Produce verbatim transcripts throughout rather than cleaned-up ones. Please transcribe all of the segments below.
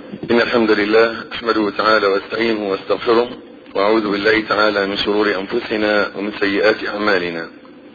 إن الحمد لله أحمده تعالى واستعينه واستغفره وأعوذ بالله تعالى من شرور أنفسنا ومن سيئات أعمالنا.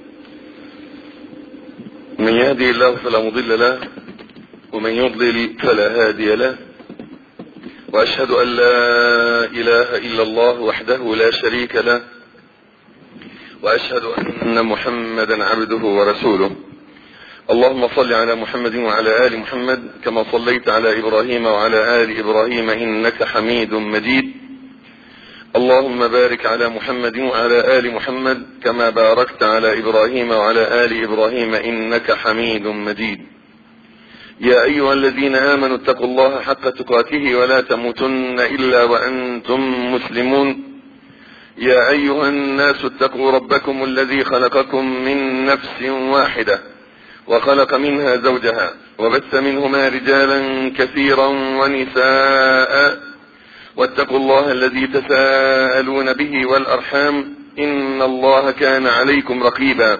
من يهدي الله فلا مضل له ومن يضلل فلا هادي له، وأشهد أن لا إله إلا الله وحده لا شريك له، وأشهد أن محمدا عبده ورسوله. اللهم صل على محمد وعلى آل محمد كما صليت على إبراهيم وعلى آل إبراهيم إنك حميد مجيد. اللهم بارك على محمد وعلى آل محمد كما باركت على إبراهيم وعلى آل إبراهيم إنك حميد مجيد. يا أيها الذين آمنوا اتقوا الله حق تقاته ولا تموتن إلا وأنتم مسلمون. يا أيها الناس اتقوا ربكم الذي خلقكم من نفس واحدة وخلق منها زوجها وبث منهما رجالا كثيرا ونساء، واتقوا الله الذي تساءلون به والأرحام إن الله كان عليكم رقيبا.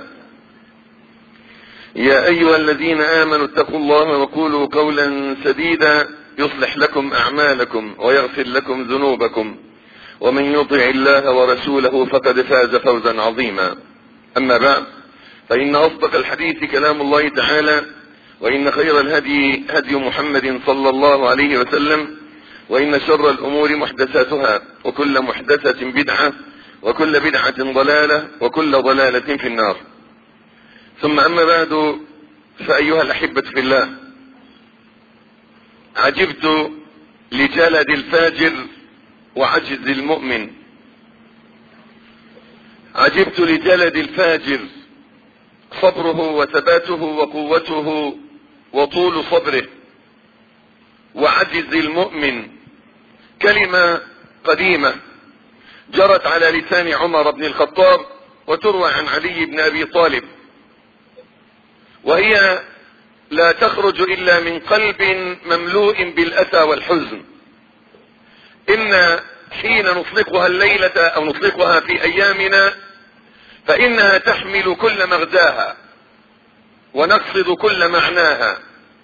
يا أيها الذين آمنوا اتقوا الله وقولوا قولا سديدا يصلح لكم أعمالكم ويغفر لكم ذنوبكم، ومن يطع الله ورسوله فقد فاز فوزا عظيما. أما بعد، فإن أصدق الحديث كلام الله تعالى، وإن خير الهدي هدي محمد صلى الله عليه وسلم، وإن شر الأمور محدثاتها، وكل محدثة بدعة، وكل بدعة ضلالة، وكل ضلالة في النار. ثم أما بعد، فأيها الأحبة في الله، عجبت لجلد الفاجر وعجز المؤمن. عجبت لجلد الفاجر، صبره وثباته وقوته وطول صبره، وعجز المؤمن كلمة قديمة جرت على لسان عمر بن الخطاب وتروى عن علي بن أبي طالب، وهي لا تخرج إلا من قلب مملوء بالأسى والحزن. إن حين نطلقها الليلة أو نطلقها في أيامنا فإنها تحمل كل مغزاها ونقصد كل معناها.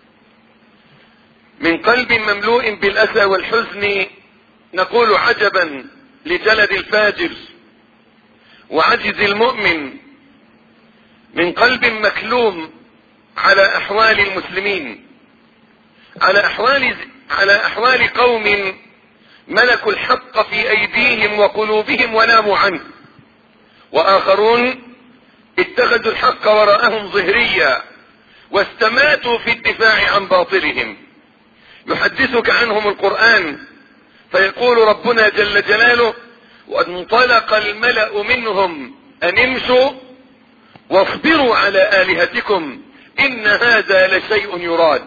من قلب مملوء بالأسى والحزن نقول عجبا لجلد الفاجر وعجز المؤمن. من قلب مكلوم على أحوال المسلمين، على أحوال, على أحوال قوم ملكوا الحق في أيديهم وقلوبهم وناموا عنه، وآخرون اتخذوا الحق وراءهم ظهريا واستماتوا في الدفاع عن باطلهم. يحدثك عنهم القرآن فيقول ربنا جل جلاله: وانطلق الملأ منهم أن امشوا واصبروا على آلهتكم إن هذا لشيء يراد.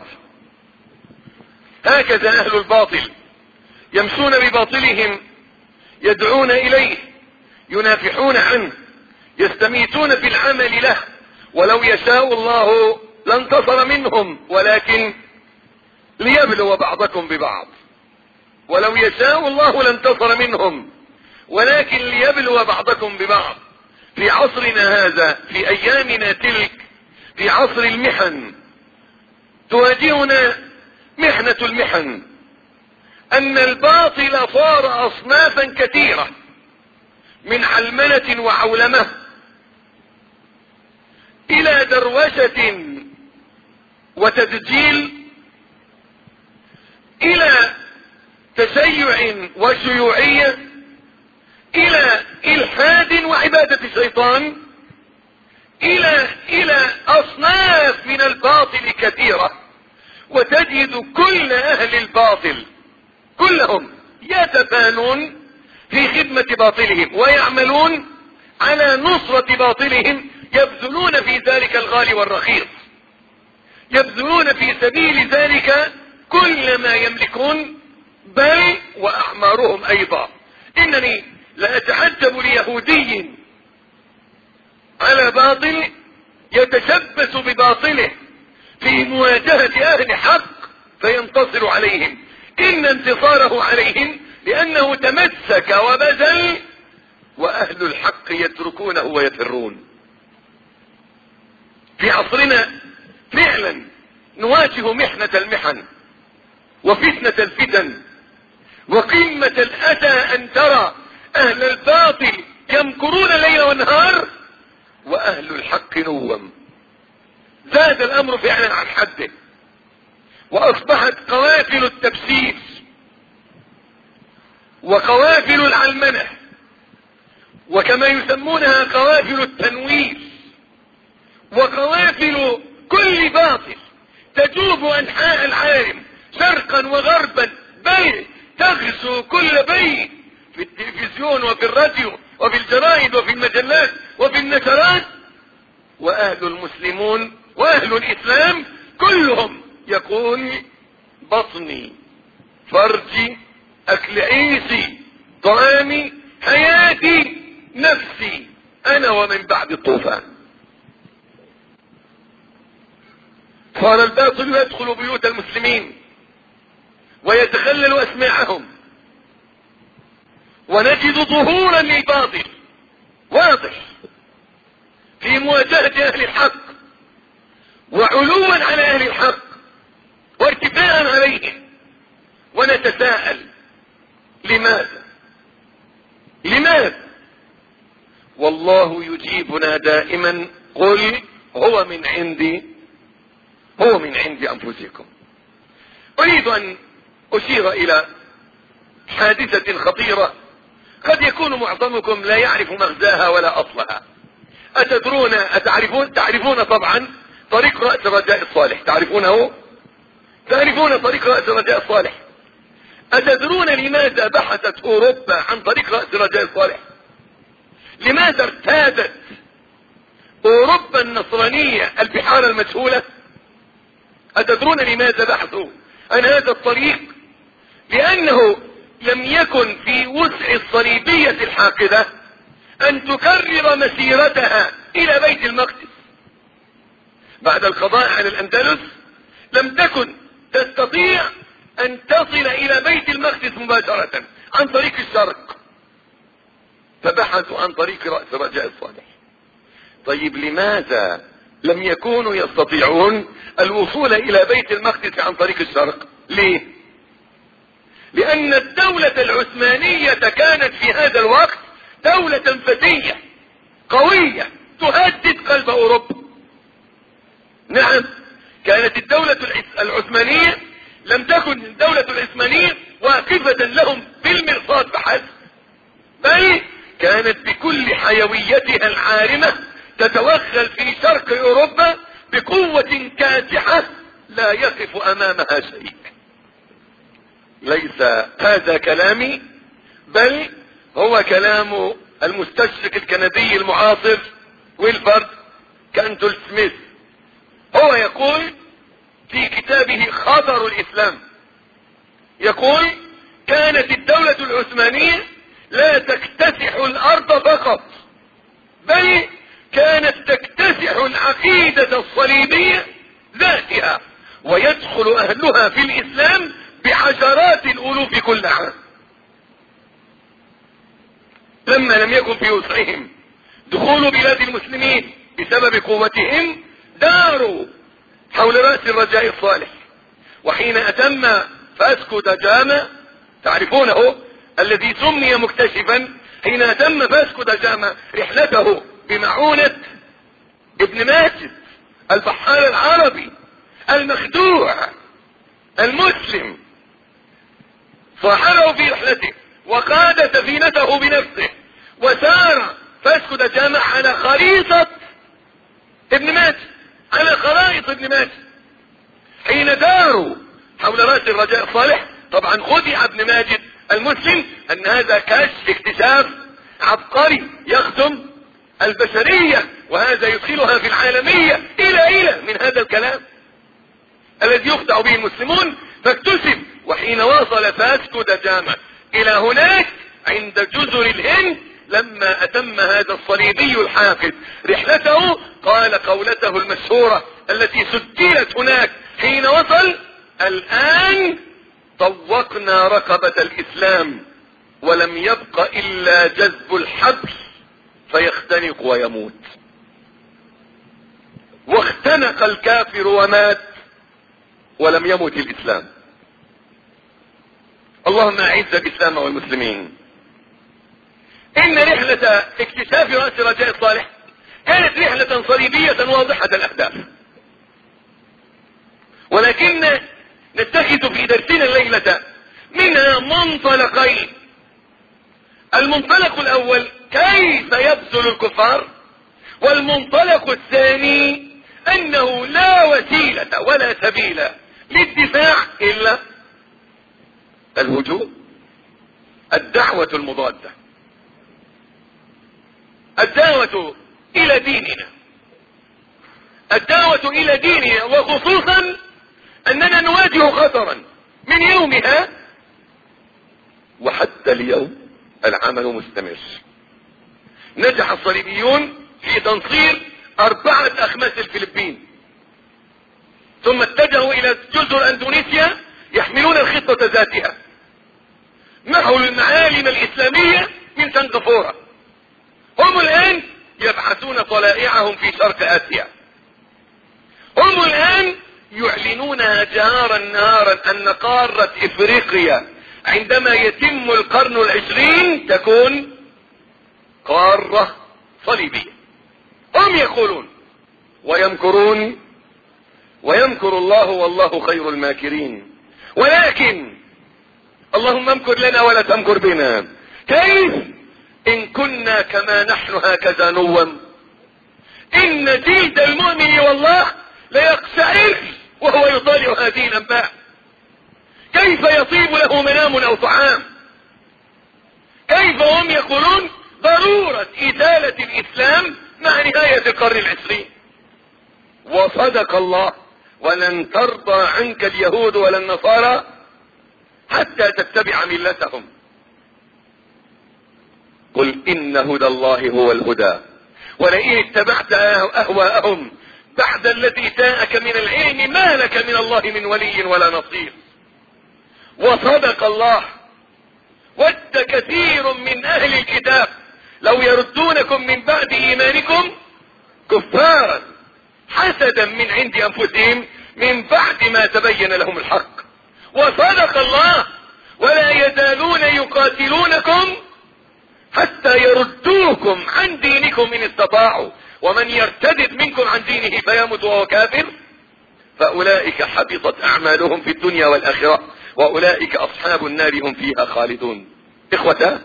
هكذا أهل الباطل يمشون بباطلهم، يدعون إليه، ينافحون عنه، يستميتون في العمل له. ولو يشاء الله لانتصر منهم، ولكن ليبلو بعضكم ببعض. ولو يشاء الله لانتصر منهم، ولكن ليبلو بعضكم ببعض. في عصرنا هذا، في أيامنا تلك، في عصر المحن، تواجهنا محنة المحن، أن الباطل صار أصنافا كثيرة من علمنة وعولمة إلى دروشة وتدجيل، إلى تشيع وشيوعية، إلى إلحاد وعبادة الشيطان، إلى إلى أصناف من الباطل كثيرة. وتجد كل أهل الباطل كلهم يتفانون في خدمة باطلهم ويعملون على نصرة باطلهم، يبذلون في ذلك الغالي والرخيص، يبذلون في سبيل ذلك كل ما يملكون، بل وأعمارهم أيضا. إنني لأتعجب ليهودي على باطل يتشبث بباطله في مواجهة أهل حق فينتصر عليهم. إن انتصاره عليهم لأنه تمسك وبذل، وأهل الحق يتركونه ويفرون. في عصرنا فعلا نواجه محنة المحن، وفتنة الفتن وقمة الأذى أن ترى أهل الباطل يمكرون ليل ونهار وأهل الحق نوم. زاد الأمر فعلا عن حده، وأصبحت قوافل التبسيس وقوافل العلمنة وكما يسمونها قوافل التنوير وقوافل كل باطل تجوب أنحاء العالم شرقا وغربا، بل تغزو كل بيت في التلفزيون وفي الراديو وفي الجرائد وفي المجلات وفي النشرات، وأهل المسلمون وأهل الإسلام كلهم يقول بطني فرجي أكل عيسي طعامي حياتي نفسي أنا ومن بعد الطوفان. صار الباطل يدخل بيوت المسلمين ويتخلل أسماعهم، ونجد ظهورا للباطل واضح في مواجهة أهل الحق وعلوا على أهل الحق وارتفاعا عليهم. ونتساءل لماذا لماذا والله يجيبنا دائما قل هو من عندي هو من عند أنفسكم. أريد أن أشير إلى حادثة خطيرة قد يكون معظمكم لا يعرف مغزاها ولا أصلها. أتدرون أتعرفون تعرفون طبعا طريق رأس الرجاء الصالح، تعرفونه تعرفون طريق رأس الرجاء الصالح. أتدرون لماذا بحثت أوروبا عن طريق رأس الرجاء الصالح؟ لماذا ارتادت أوروبا النصرانية البحار المجهولة؟ أتدرون لماذا بحثوا عن هذا الطريق؟ لأنه لم يكن في وسع الصليبية الحاقدة أن تكرر مسيرتها إلى بيت المقدس. بعد القضاء على الأندلس لم تكن تستطيع أن تصل إلى بيت المقدس مباشرة عن طريق الشرق، فبحثوا عن طريق رأس الرجاء الصالح. طيب لماذا لم يكونوا يستطيعون الوصول إلى بيت المقدس عن طريق الشرق؟ ليه؟ لأن الدولة العثمانية كانت في هذا الوقت دولة فتية قوية تهدد قلب أوروبا. نعم، كانت الدولة العثمانية لم تكن الدولة العثمانية واقفة لهم بالمرصاد فحسب، بل كانت بكل حيويتها العارمة تتوغل في شرق أوروبا بقوة كاسحة لا يقف أمامها شيء. ليس هذا كلامي، بل هو كلام المستشرق الكندي المعاصر ويلفرد كانتول سميث. هو يقول في كتابه خطر الإسلام، يقول كانت الدولة العثمانية لا تكتسح الأرض فقط، بل كانت تكتسح العقيدة الصليبية ذاتها، ويدخل أهلها في الإسلام بعشرات الألوف كل عام. لما لم يكن في وسعهم دخول بلاد المسلمين بسبب قوتهم داروا حول رأس الرجاء الصالح. وحين أتم فاسكو دا جاما، تعرفونه الذي سمي مكتشفا، حين أتم فاسكو دا جاما رحلته بمعونة ابن ماجد البحار العربي المخدوع المسلم، صاحبه في رحلته وقاد سفينته بنفسه، وسار فاسكو دا جاما على خريطة ابن ماجد، على خرائط ابن ماجد. حين داروا حول رأس الرجاء الصالح طبعا خدع ابن ماجد المسلم ان هذا كشف اكتشاف عبقري يخدم البشرية، وهذا يدخلها في العالمية الى الى من هذا الكلام الذي يخدع به المسلمون. فاكتشف. وحين وصل فاسكو دا جاما الى هناك عند جزر الهند، لما اتم هذا الصليبي الحاقد رحلته قال قولته المشهورة التي سجلت هناك حين وصل: الآن طوقنا رقبة الإسلام ولم يبق إلا جذب الحبل فيختنق ويموت. واختنق الكافر ومات ولم يمت الإسلام. اللهم اعز الاسلام والمسلمين. ان رحلة اكتشاف رأس رجاء صالح كانت رحلة صليبية واضحة الاهداف، ولكن نتخذ في درسنا الليلة منها منطلقين. المنطلق الاول كيف يبذل الكفار، والمنطلق الثاني انه لا وسيلة ولا سبيل للدفاع الا الهجوم، الدعوة المضادة، الدعوة الى ديننا، الدعوة الى ديننا، وخصوصا اننا نواجه خطرا من يومها وحتى اليوم العمل مستمر. نجح الصليبيون في تنصير اربعة اخماس الفلبين، ثم اتجهوا الى جزر اندونيسيا يحملون الخطة ذاتها، محوا المعالم الاسلامية من سنغافورة. هم الان يبحثون طلائعهم في شرق اسيا، هم الان يعلنونها جهارا نهارا ان قارة افريقيا عندما يتم القرن العشرين تكون قارة صليبية. هم يقولون ويمكرون ويمكر الله والله خير الماكرين، ولكن اللهم امكر لنا ولا تمكر بنا. كيف ان كنا كما نحن هكذا نوم؟ ان جلد المؤمن والله ليقشعر وهو يطالع هذه الانباء. كيف يطيب له منام او طعام؟ كيف هم يقولون ضرورة ازالة الاسلام مع نهاية القرن العشرين؟ وصدق الله، ولن ترضى عنك اليهود ولا النصارى حتى تتبع ملتهم. قل ان هدى الله هو الهدى، ولئن اتبعت اهواءهم بعد الذي جاءك من العلم ما لك من الله من ولي ولا نصير. وصدق الله. ود كثير من اهل الكتاب لو يردونكم من بعد ايمانكم كفارا حسدا من عند انفسهم من بعد ما تبين لهم الحق. وصدق الله. ولا يزالون يقاتلونكم حتى يردوكم عن دينكم ان استطاعوا، ومن يرتد منكم عن دينه فيمت وهو كافر فاولئك حبطت اعمالهم في الدنيا والاخرة واولئك اصحاب النار هم فيها خالدون. اخوتا،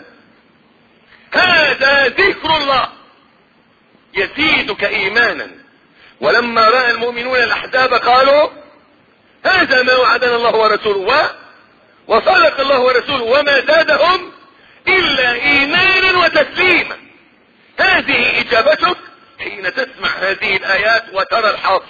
هذا ذكر الله يزيدك ايمانا. ولما راى المؤمنون الاحزاب قالوا هذا ما وعدنا الله ورسوله وصدق الله ورسوله وما زادهم الا ايمانا وتسليما. هذه اجابتك حين تسمع هذه الايات وترى الحصر.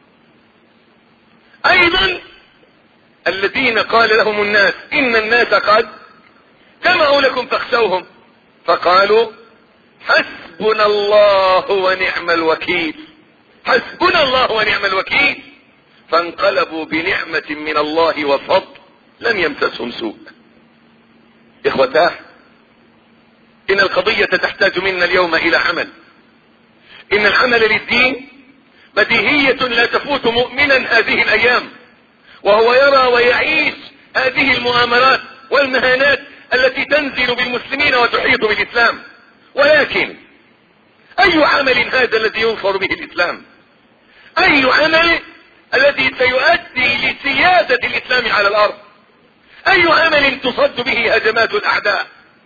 ايضا الذين قال لهم الناس ان الناس قد جمعوا لكم فاخشوهم فقالوا حسبنا الله ونعم الوكيل، حسبنا الله ونعم الوكيل، فانقلبوا بنعمة من الله وفضل لم يمسسهم سوء. اخوتاه، ان القضية تحتاج منا اليوم الى عمل. ان العمل للدين بديهية لا تفوت مؤمنا هذه الايام، وهو يرى ويعيش هذه المؤامرات والمهانات التي تنزل بالمسلمين وتحيط بالاسلام. ولكن اي عمل هذا الذي ينصر به الاسلام؟ اي عمل الذي سيؤدي لسيادة الاسلام على الارض؟ اي عمل تصد به هجمات الاعداء؟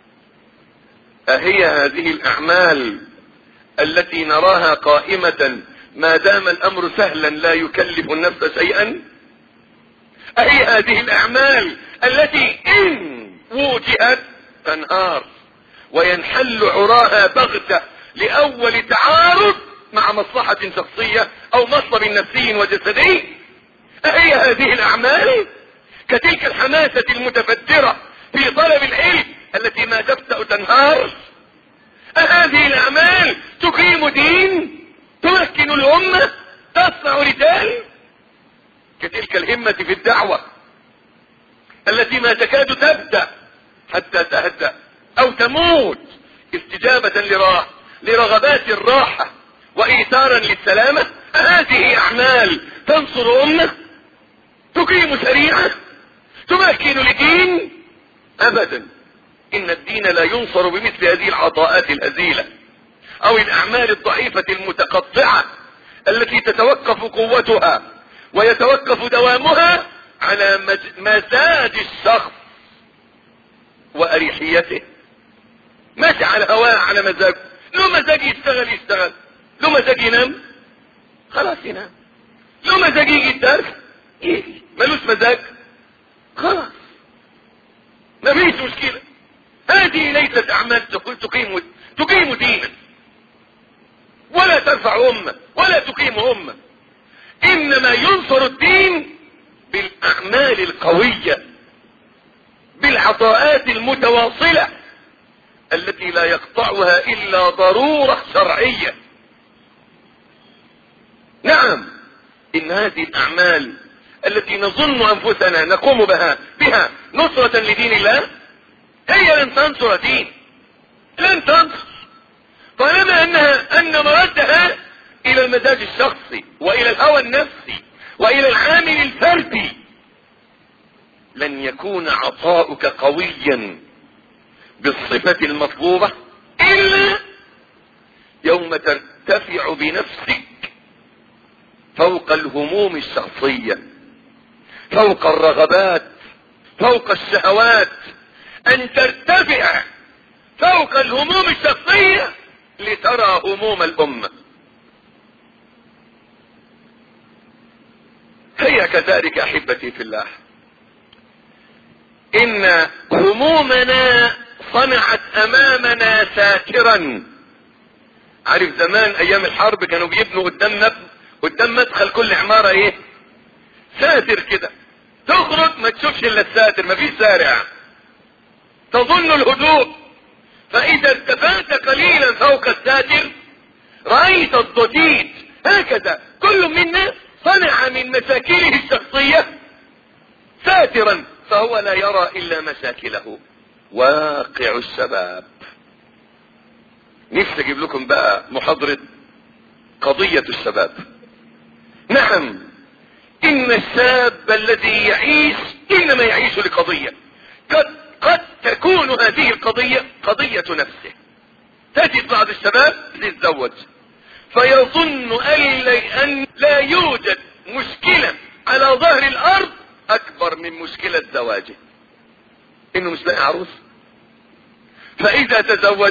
اهي هذه الاعمال التي نراها قائمة ما دام الامر سهلا لا يكلف النفس شيئا؟ اهي هذه الاعمال التي ان وجهت تنهار وينحل عراها بغتة لاول تعارض مع مصلحة شخصية او مطلب نفسي وجسدي؟ اهي هذه الاعمال كتلك الحماسة المتفجرة في طلب العلم التي ما تبدأ تنهار؟ هذه الاعمال تقيم دين، تمكن الامة، تصنع رجال؟ كتلك الهمة في الدعوة التي ما تكاد تبدأ حتى تهدأ او تموت استجابة لراه لرغبات الراحة وايثارا للسلامة. هذه اعمال تنصر امة، تقيم شريعة، تمكن لدين، ابدا. ان الدين لا ينصر بمثل هذه العطاءات الهزيلة او الاعمال الضعيفة المتقطعة التي تتوقف قوتها ويتوقف دوامها على مزاج الشخص واريحيته. ماشي على هواه، على مزاجه. له مزاج يشتغل يشتغل، له مزاج ينام خلاص ينام، له مزاج يجي الدرس يجي، ملوش مزاج خلاص مفيش مشكلة. هذه ليست اعمال تقول تقيم تقيم دينا ولا ترفع امة ولا تقيم امة. انما ينصر الدين بالاعمال القوية، بالعطاءات المتواصلة التي لا يقطعها الا ضرورة شرعية. نعم، ان هذه الاعمال التي نظن انفسنا نقوم بها بها نصرة لدين الله هي لن تنصر دين، لن تنصر، طالما انها ان مردها الى المزاج الشخصي والى الهوى النفسي والى العامل الفردي. لن يكون عطاؤك قويا بالصفة المطلوبة الا يوم ترتفع بنفسك فوق الهموم الشخصية، فوق الرغبات، فوق الشهوات، ان ترتفع فوق الهموم الشخصية لترى هموم الامة. هي كذلك احبتي في الله، ان همومنا صنعت امامنا ساترا. عارف زمان ايام الحرب كانوا بيبنوا قدام قدام مدخل كل عمارة ايه؟ ساتر كده، تخرج ما تشوفش الا الساتر، مفيش شارع، تظن الهدوء، فاذا ارتفعت قليلا فوق الساتر رأيت الضجيج. هكذا كل منا صنع من مشاكله الشخصية ساترا فهو لا يرى الا مشاكله. واقع الشباب. نفسي اجيب لكم بقى محاضرة قضية الشباب. نعم، ان الشاب الذي يعيش انما يعيش لقضية، قد قد تكون هذه القضية قضية نفسه. تجد بعض الشباب يتزوج فيظن ان لا يوجد مشكلة على ظهر الارض اكبر من مشكلة زواجه، انه مش لاقي عروس. فاذا تزوج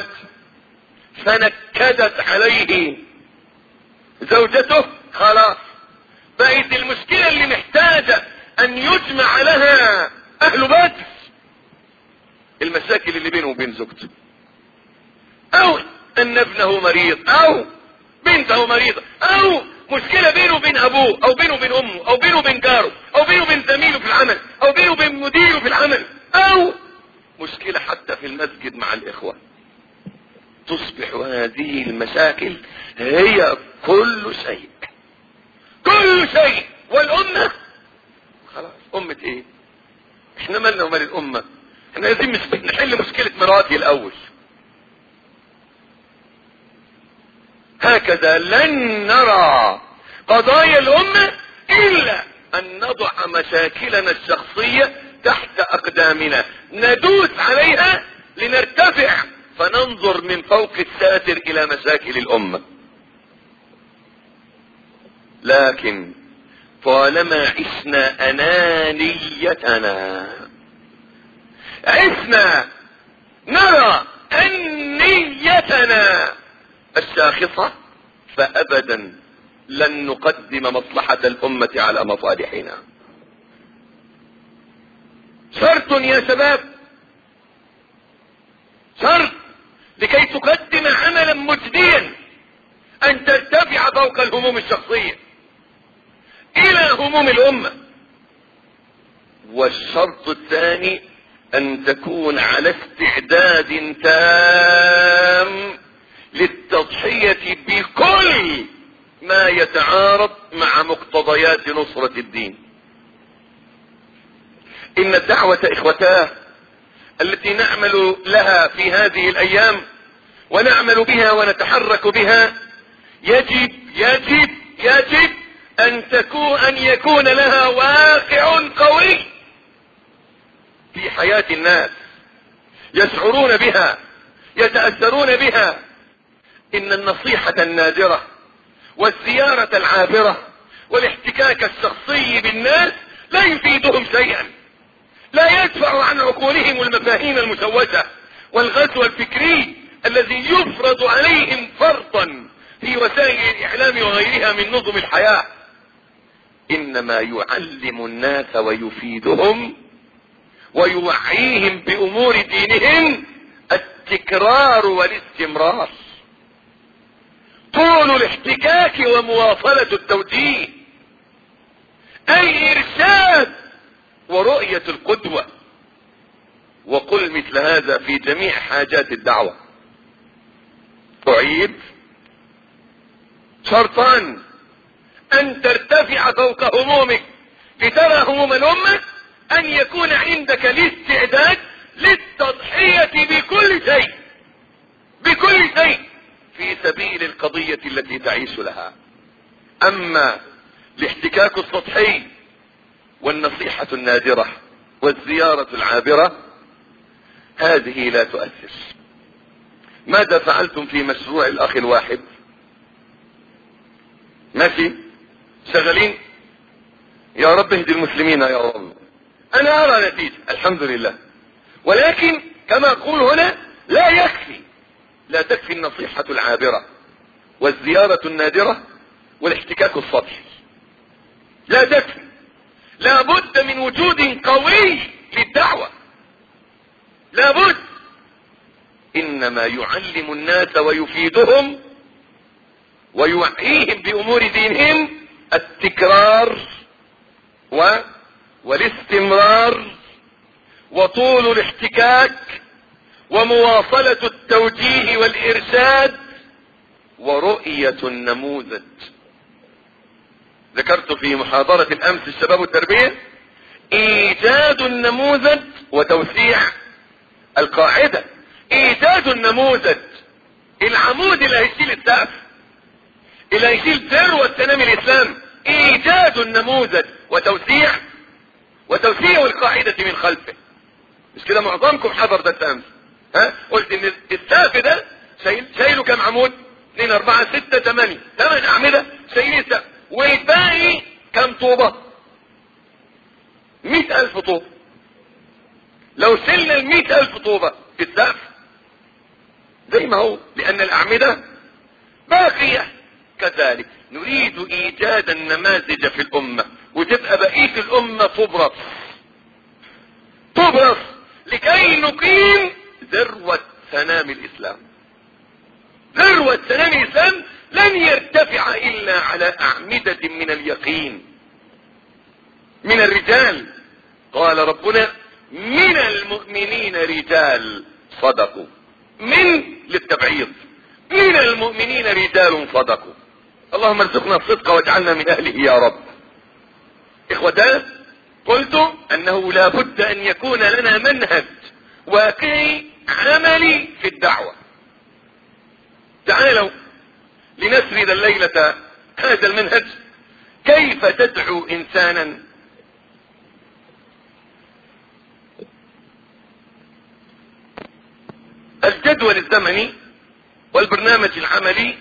فنكدت عليه زوجته خلاص بقت المشكلة اللي محتاجة ان يجمع لها اهل بيت المشاكل اللي بينه وبين زوجته، او ان ابنه مريض، او بنته مريضة، او مشكلة بينه وبين ابوه، او بينه وبين امه، او بينه وبين جاره، او بينه وبين زميله في العمل، او بينه وبين مديره في العمل، او مشكلة حتى في المسجد مع الاخوة. تصبح هذه المشاكل هي كل شيء، كل شيء. والامة خلاص، امة ايه؟ احنا مالنا ومال الامة؟ احنا لازم نحل مشكلة مراتي الاول. هكذا لن نرى قضايا الامة الا ان نضع مشاكلنا الشخصية تحت اقدامنا، ندوس عليها لنرتفع فننظر من فوق الساتر الى مشاكل الامة. لكن طالما عشنا انانيتنا، عشنا نرى انيتنا الشاخصة، فابدا لن نقدم مصلحة الامة على مصالحنا. شرط يا شباب، شرط لكي تقدم عملا مجديا ان ترتفع فوق الهموم الشخصية الى هموم الامة. والشرط الثاني ان تكون على استعداد تام للتضحية بكل ما يتعارض مع مقتضيات نصرة الدين. ان الدعوة اخوتاه التي نعمل لها في هذه الايام ونعمل بها ونتحرك بها يجب يجب يجب ان تكون ان يكون لها واقع قوي في حياة الناس. يشعرون بها، يتأثرون بها. إن النصيحة النادرة والزيارة العابرة والاحتكاك الشخصي بالناس لا يفيدهم شيئا، لا يدفع عن عقولهم المفاهيم المشوشة والغزو الفكري الذي يفرض عليهم فرضا في وسائل الإعلام وغيرها من نظم الحياة. إنما يعلم الناس ويفيدهم ويوعيهم بأمور دينهم التكرار والاستمرار، طول الاحتكاك ومواصلة التوجيه، أي إرشاد ورؤية القدوة. وقل مثل هذا في جميع حاجات الدعوة. أعيد: شرطان أن ترتفع فوق همومك لترى هموم الأمة، أن يكون عندك الاستعداد للتضحية بكل شيء بكل شيء في سبيل القضية التي تعيش لها. أما الاحتكاك السطحي والنصيحة النادرة والزيارة العابرة هذه لا تؤثر. ماذا فعلتم في مشروع الأخ الواحد؟ ماشي شغالين، يا رب اهدي المسلمين يا رب. أنا أرى نتيجة الحمد لله، ولكن كما أقول هنا لا يكفي، لا تكفي النصيحة العابرة والزيارة النادرة والاحتكاك السطحي، لا تكفي. لا بد من وجود قوي للدعوة، لا بد. إنما يعلم الناس ويفيدهم ويوعيهم بأمور دينهم التكرار و... والاستمرار وطول الاحتكاك ومواصلة التوجيه والإرشاد ورؤية النموذج. ذكرت في محاضرة الأمس الشباب والتربية إيجاد النموذج وتوسيع القاعدة. إيجاد النموذج، العمود اللي هيشيل السقف، اللي هيشيل ذروة سنام الإسلام، إيجاد النموذج وتوسيع وتوسيع القاعدة من خلفه. مش كده معظمكم حضر ده أمس؟ ها قلت إن السقف ده شايل شايله كم عمود؟ اثنين أربعة ستة ثمانية ثمان أعمدة شايلين السقف، والباقي كم طوبة؟ مئة ألف طوبة. لو شلنا المئة ألف طوبة في السقف زي ما هو، لأن الأعمدة باقية. كذلك نريد إيجاد النماذج في الأمة وتبقى بقية الأمة تبرص تبرص لكي نقيم ذروة سنام الإسلام. ذروة سنام الإسلام لن يرتفع إلا على أعمدة من اليقين من الرجال. قال ربنا: من المؤمنين رجال صدقوا، من للتبعيض، من المؤمنين رجال صدقوا. اللهم ارزقنا الصدق واجعلنا من أهله يا رب. إخوتان، قلت أنه لا بد أن يكون لنا منهج واقعي عملي في الدعوة. تعالوا لنسرد الليلة هذا المنهج. كيف تدعو إنسانا الجدول الزمني والبرنامج العملي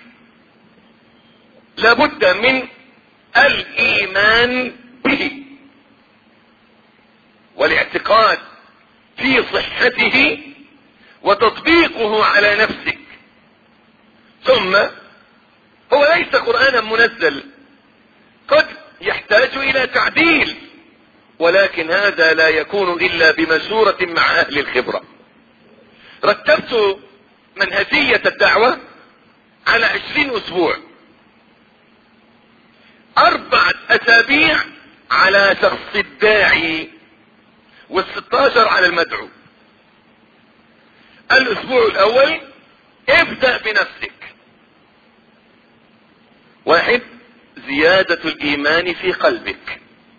لابد من الإيمان به والاعتقاد في صحته وتطبيقه على نفسك. ثم هو ليس قرآنا منزل، قد يحتاج إلى تعديل، ولكن هذا لا يكون إلا بمشورة مع أهل الخبرة. رتبت منهجية الدعوة على عشرين أسبوع، أربعة أسابيع على شخص الداعي والستاشر على المدعو. الأسبوع الأول ابدأ بنفسك. واحد: زيادة الإيمان في قلبك،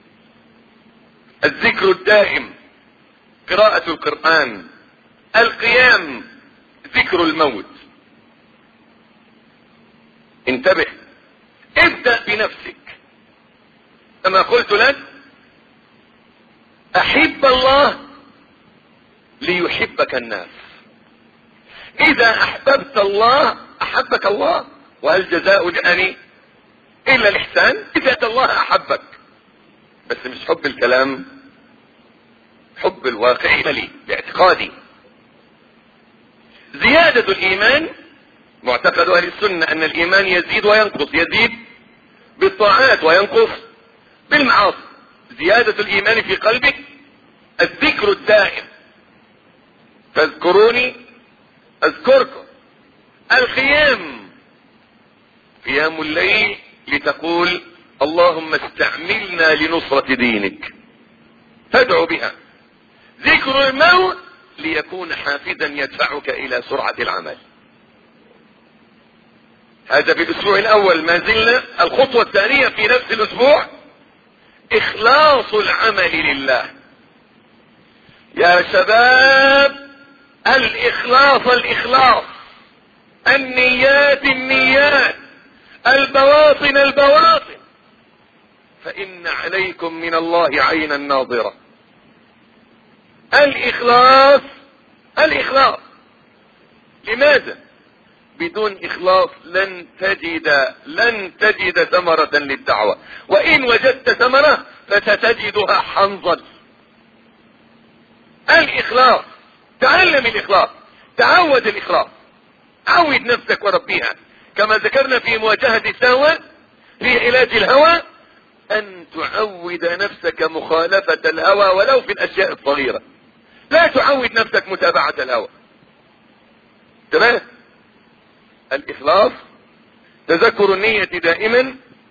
الذكر الدائم، قراءة القرآن، القيام، ذكر الموت. انتبه، ابدأ بنفسك. كما قلت لك: أحب الله ليحبك الناس. اذا احببت الله احبك الله، وهل جزاء الإحسان الا الاحسان؟ اذا الله احبك، بس مش حب الكلام، حب الواقع لي باعتقادي. زيادة الايمان، معتقد اهل السنة ان الايمان يزيد وينقص، يزيد بالطاعات وينقص بالمعاصي. زيادة الايمان في قلبك الذكر الدائم، فاذكروني اذكركم. القيام، قيام الليل لتقول اللهم استعملنا لنصرة دينك، تدعو بها. ذكر الموت ليكون حافزا يدفعك الى سرعة العمل. هذا في الاسبوع الاول. ما زلنا الخطوة الثانية في نفس الاسبوع اخلاص العمل لله. يا شباب، الاخلاص الاخلاص، النيات النيات، البواطن البواطن، فان عليكم من الله عينا ناظرة. الاخلاص الاخلاص. لماذا؟ بدون اخلاص لن تجد لن تجد ثمرة للدعوة، وان وجدت ثمرة فستجدها حنظل. الاخلاص، تعلم الاخلاص، تعود الاخلاص، عود نفسك وربيها. كما ذكرنا في مواجهة السهوة في علاج الهوى، ان تعود نفسك مخالفة الهوى ولو في الاشياء الصغيرة. لا تعود نفسك متابعة الهوى. تمام؟ الاخلاص، تذكر النية دائما.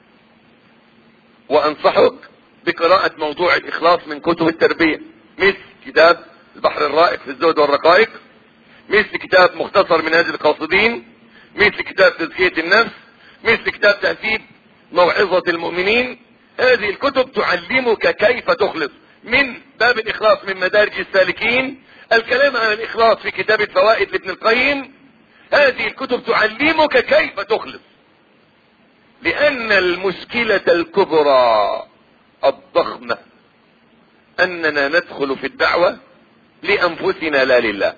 وانصحك بقراءة موضوع الاخلاص من كتب التربية، مثل كتاب البحر الرائق في الزهد والرقائق، مثل كتاب مختصر منهاج القاصدين، مثل كتاب تزكية النفس، مثل كتاب تهذيب موعظة المؤمنين. هذه الكتب تعلمك كيف تخلص. من باب الاخلاص من مدارج السالكين، الكلام عن الاخلاص في كتاب الفوائد لابن القيم. هذه الكتب تعلمك كيف تخلص، لان المشكلة الكبرى الضخمة اننا ندخل في الدعوة لانفسنا لا لله،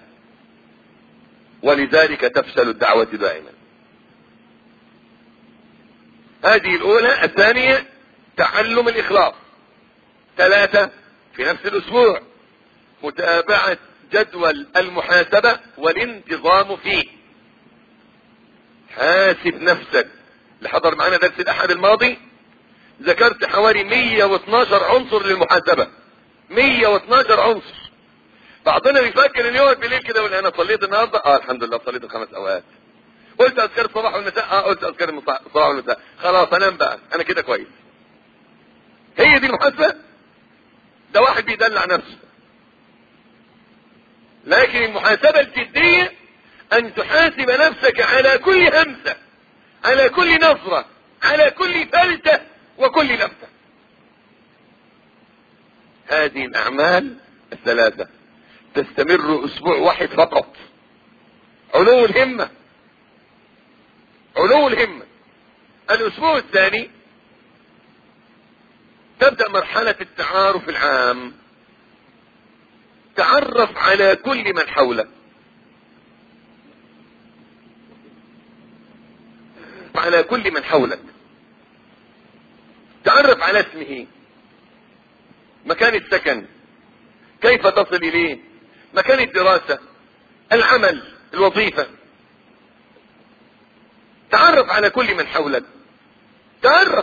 ولذلك تفشل الدعوة دائما. هذه الاولى. الثانية تعلم الاخلاص. ثلاثة في نفس الاسبوع متابعة جدول المحاسبة والانتظام فيه. حاسب نفسك. اللي حضر معنا درس الاحد الماضي ذكرت حوالي مية واثناشر عنصر للمحاسبة، مية واثناشر عنصر. بعضنا بيفكر ان يقعد بالليل كده يقول انا صليت النهارده، اه الحمد لله صليت الخمس اوقات، قلت اذكار الصباح والمساء، اه قلت اذكار الصباح والمساء، خلاص انام بقى انا كده كويس. هي دي المحاسبة؟ ده واحد بيدلع نفسه. لكن المحاسبة الجدية ان تحاسب نفسك على كل همسة، على كل نظرة، على كل فلتة وكل لفتة. هذه الاعمال الثلاثة تستمر اسبوع واحد فقط. علو الهمة، علو الهمة. الاسبوع الثاني تبدأ مرحلة التعارف العام. تعرف على كل من حولك، على كل من حولك. تعرف على اسمه، مكان السكن، كيف تصل اليه، مكان الدراسة، العمل، الوظيفة. تعرف على كل من حولك، تعرف.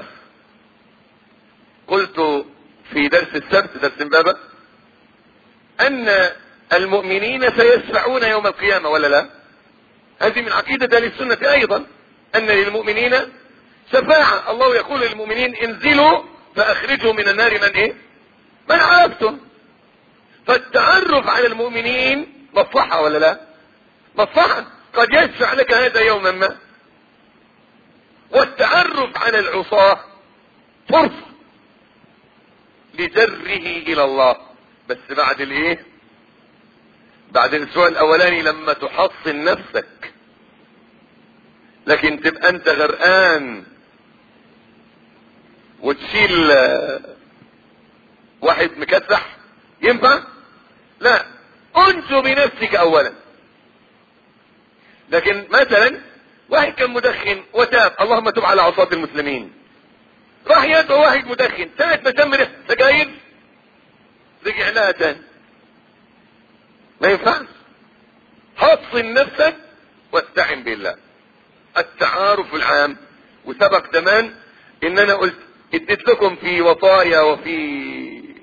قلت في درس السبت، درس امبابة، ان المؤمنين سيشفعون يوم القيامة ولا لا؟ هذه من عقيدة اهل السنة ايضا، ان للمؤمنين شفاعة. الله يقول للمؤمنين انزلوا فاخرجوا من النار من ايه؟ من عرفتم. فالتعرف على المؤمنين مصلحة ولا لا؟ مصلحة، قد يشفع لك هذا يوما ما. والتعرف على العصاة فرصة لجره الى الله، بس بعد الايه؟ بعد الاسبوع الاولاني لما تحصن نفسك. لكن تبقى انت غرقان وتشيل واحد مكسح، ينفع؟ لا. انجو بنفسك اولا. لكن مثلا واحد كان مدخن وتاب، اللهم تب على عصاة المسلمين، راح يدعو واحد مدخن، ساعة ما شم ريحة سجاير رجع لها تاني. ما ينفعش. حصن نفسك واستعن بالله. التعارف العام. وسبق زمان ان انا قلت اديت لكم في وصايا وفي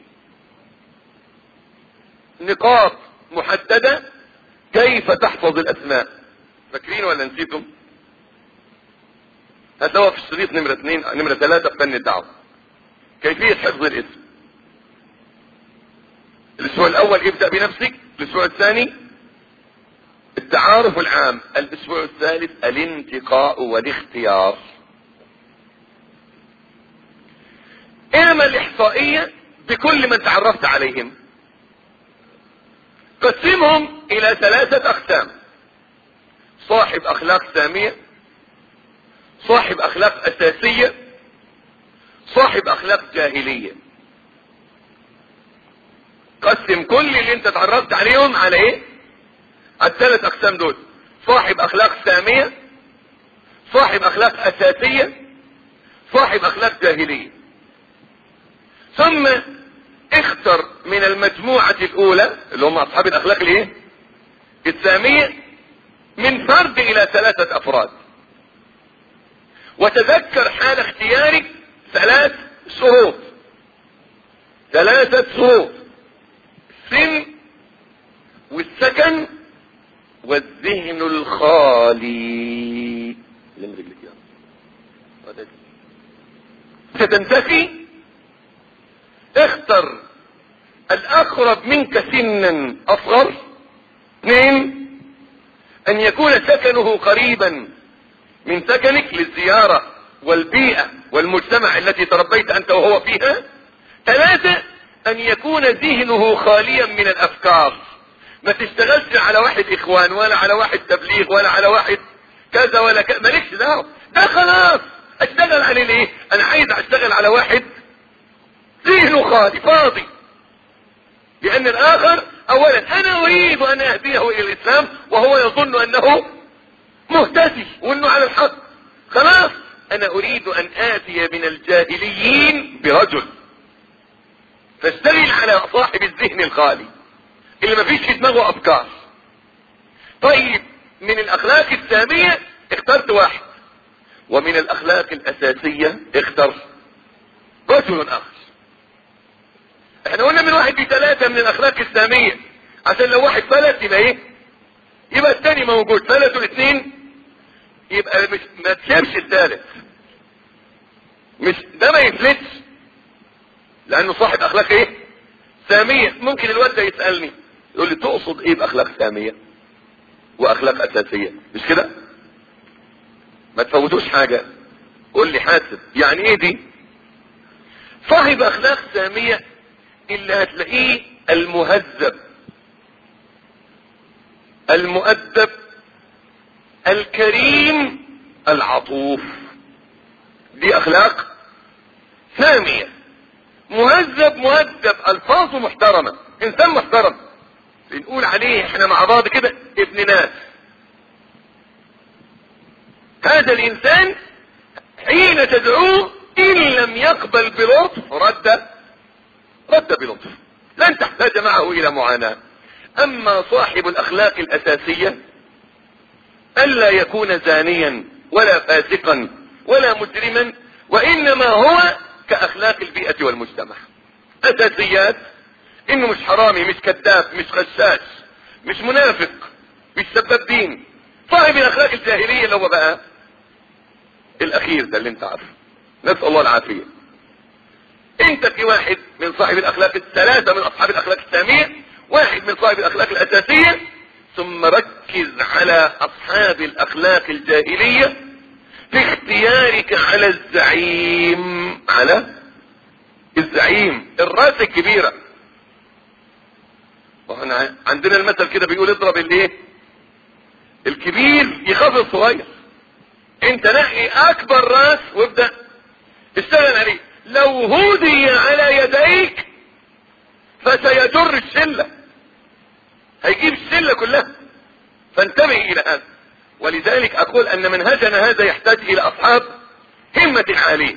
نقاط محددة كيف تحفظ الاسماء. فاكرين ولا نسيتم؟ هتلاقوها في الشريط نمرة اثنين نمرة ثلاثة في فن الدعوة. كيفية حفظ الاسم. الاسبوع الاول ابدأ بنفسك، الاسبوع الثاني التعارف العام، الاسبوع الثالث الانتقاء والاختيار. انما الاحصائية بكل من تعرفت عليهم. قسمهم الى ثلاثة اقسام: صاحب اخلاق سامية، صاحب اخلاق اساسية، صاحب اخلاق جاهلية. قسم كل اللي انت تعرفت عليهم على ايه؟ على الثلاث اقسام دول: صاحب اخلاق سامية، صاحب اخلاق اساسية، صاحب اخلاق جاهلية. ثم اختر من المجموعة الاولى اللي هم اصحاب الاخلاق الايه؟ السامية من فرد الى ثلاثة افراد. وتذكر حال اختيارك ثلاث شروط. ثلاثة شروط: السن والسكن والذهن الخالي. ستنتفي. اختر الاقرب منك سنا اصغر. اثنين: ان يكون سكنه قريبا من سكنك للزيارة والبيئة والمجتمع التي تربيت انت وهو فيها. ثلاثة: ان يكون ذهنه خاليا من الافكار. ما تشتغلش على واحد اخوان ولا على واحد تبليغ ولا على واحد كذا ولا كذا، مالكش دعوه، ده خلاص. اشتغل عليه ليه؟ انا عايز اشتغل على واحد ذهنه خالي فاضي. لان الاخر اولا انا اريد ان اهديه الى الاسلام وهو يظن انه مهتدي وانه على الحق. خلاص انا اريد ان اتي من الجاهليين برجل. فاشتغل على صاحب الذهن الخالي اللي ما فيش في دماغه افكار. طيب من الاخلاق السامية اخترت واحد، ومن الاخلاق الاساسية اختر رجل اخر. احنا قلنا من واحد لثلاثة من الاخلاق السامية عشان لو واحد فلت يبقى ايه؟ يبقى الثاني موجود. فلتوا الاثنين يبقى مش ما تسيبش الثالث. مش ده ما يفلتش لانه صاحب اخلاق ايه؟ سامية. ممكن الواد ده يسألني يقول لي تقصد ايه باخلاق سامية واخلاق اساسية؟ مش كده؟ ما تفوتوش حاجة. قول لي حاسب يعني ايه دي؟ صاحب اخلاق سامية اللي هتلاقيه المهذب المؤدب الكريم العطوف. دي اخلاق سامية. مهذب مؤدب، الفاظه محترمة، انسان محترم، بنقول عليه احنا مع بعض كده ابن ناس. هذا الانسان حين تدعوه ان لم يقبل بلطف رد رد بلطف، لن تحتاج معه الى معاناة. اما صاحب الاخلاق الاساسية الا يكون زانيا ولا فاسقا ولا مجرما، وانما هو كاخلاق البيئة والمجتمع. اساسيات: انه مش حرامي، مش كذاب، مش غشاش، مش منافق، مش سباب دين. صاحب الاخلاق الجاهلية اللي هو بقى الاخير ده اللي انت عارفه، نسأل الله العافية. انت في واحد من صاحب الاخلاق الثلاثة من اصحاب الاخلاق السامية، واحد من صاحب الاخلاق الاساسية، ثم ركز على اصحاب الاخلاق الجاهلية في اختيارك على الزعيم، على الزعيم الراس الكبيرة. واحنا عندنا المثل كده بيقول اضرب الايه؟ الكبير يخاف الصغير. انت نقي اكبر راس وابدأ اشتغل عليه. لو هودي على يديك فسيجر الشلة. هيجيب الشلة كلها. فانتبه الى هذا. ولذلك اقول ان منهجنا هذا يحتاج الى اصحاب همة عالية.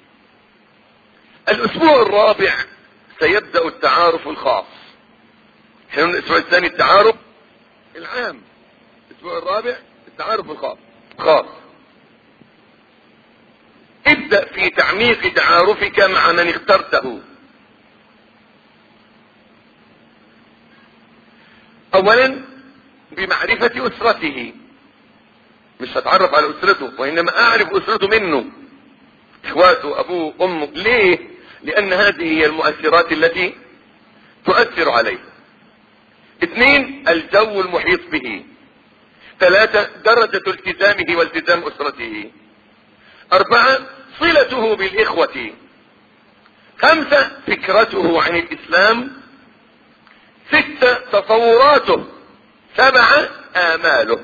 الاسبوع الرابع سيبدأ التعارف الخاص. احنا الاسبوع الثاني التعارف العام، الاسبوع الرابع التعارف الخاص. خاص ابدأ في تعميق تعارفك مع من اخترته. اولا بمعرفة اسرته، مش هتعرف على اسرته وانما اعرف اسرته منه، اخواته، ابوه، امه. ليه؟ لان هذه هي المؤثرات التي تؤثر عليه. اثنين الجو المحيط به. ثلاثة درجة التزامه والتزام اسرته. اربعة صلته بالاخوة. خمسة فكرته عن الاسلام. ستة تصوراته. سبعة اماله.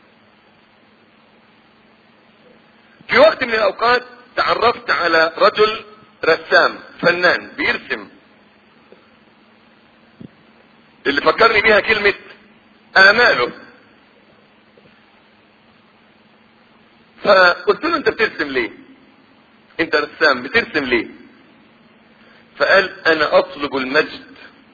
في وقت من الاوقات تعرفت على رجل رسام فنان بيرسم، اللي فكرني بيها كلمة اماله. فقلت له انت بترسم ليه؟ انت رسام بترسم ليه؟ فقال انا اطلب المجد.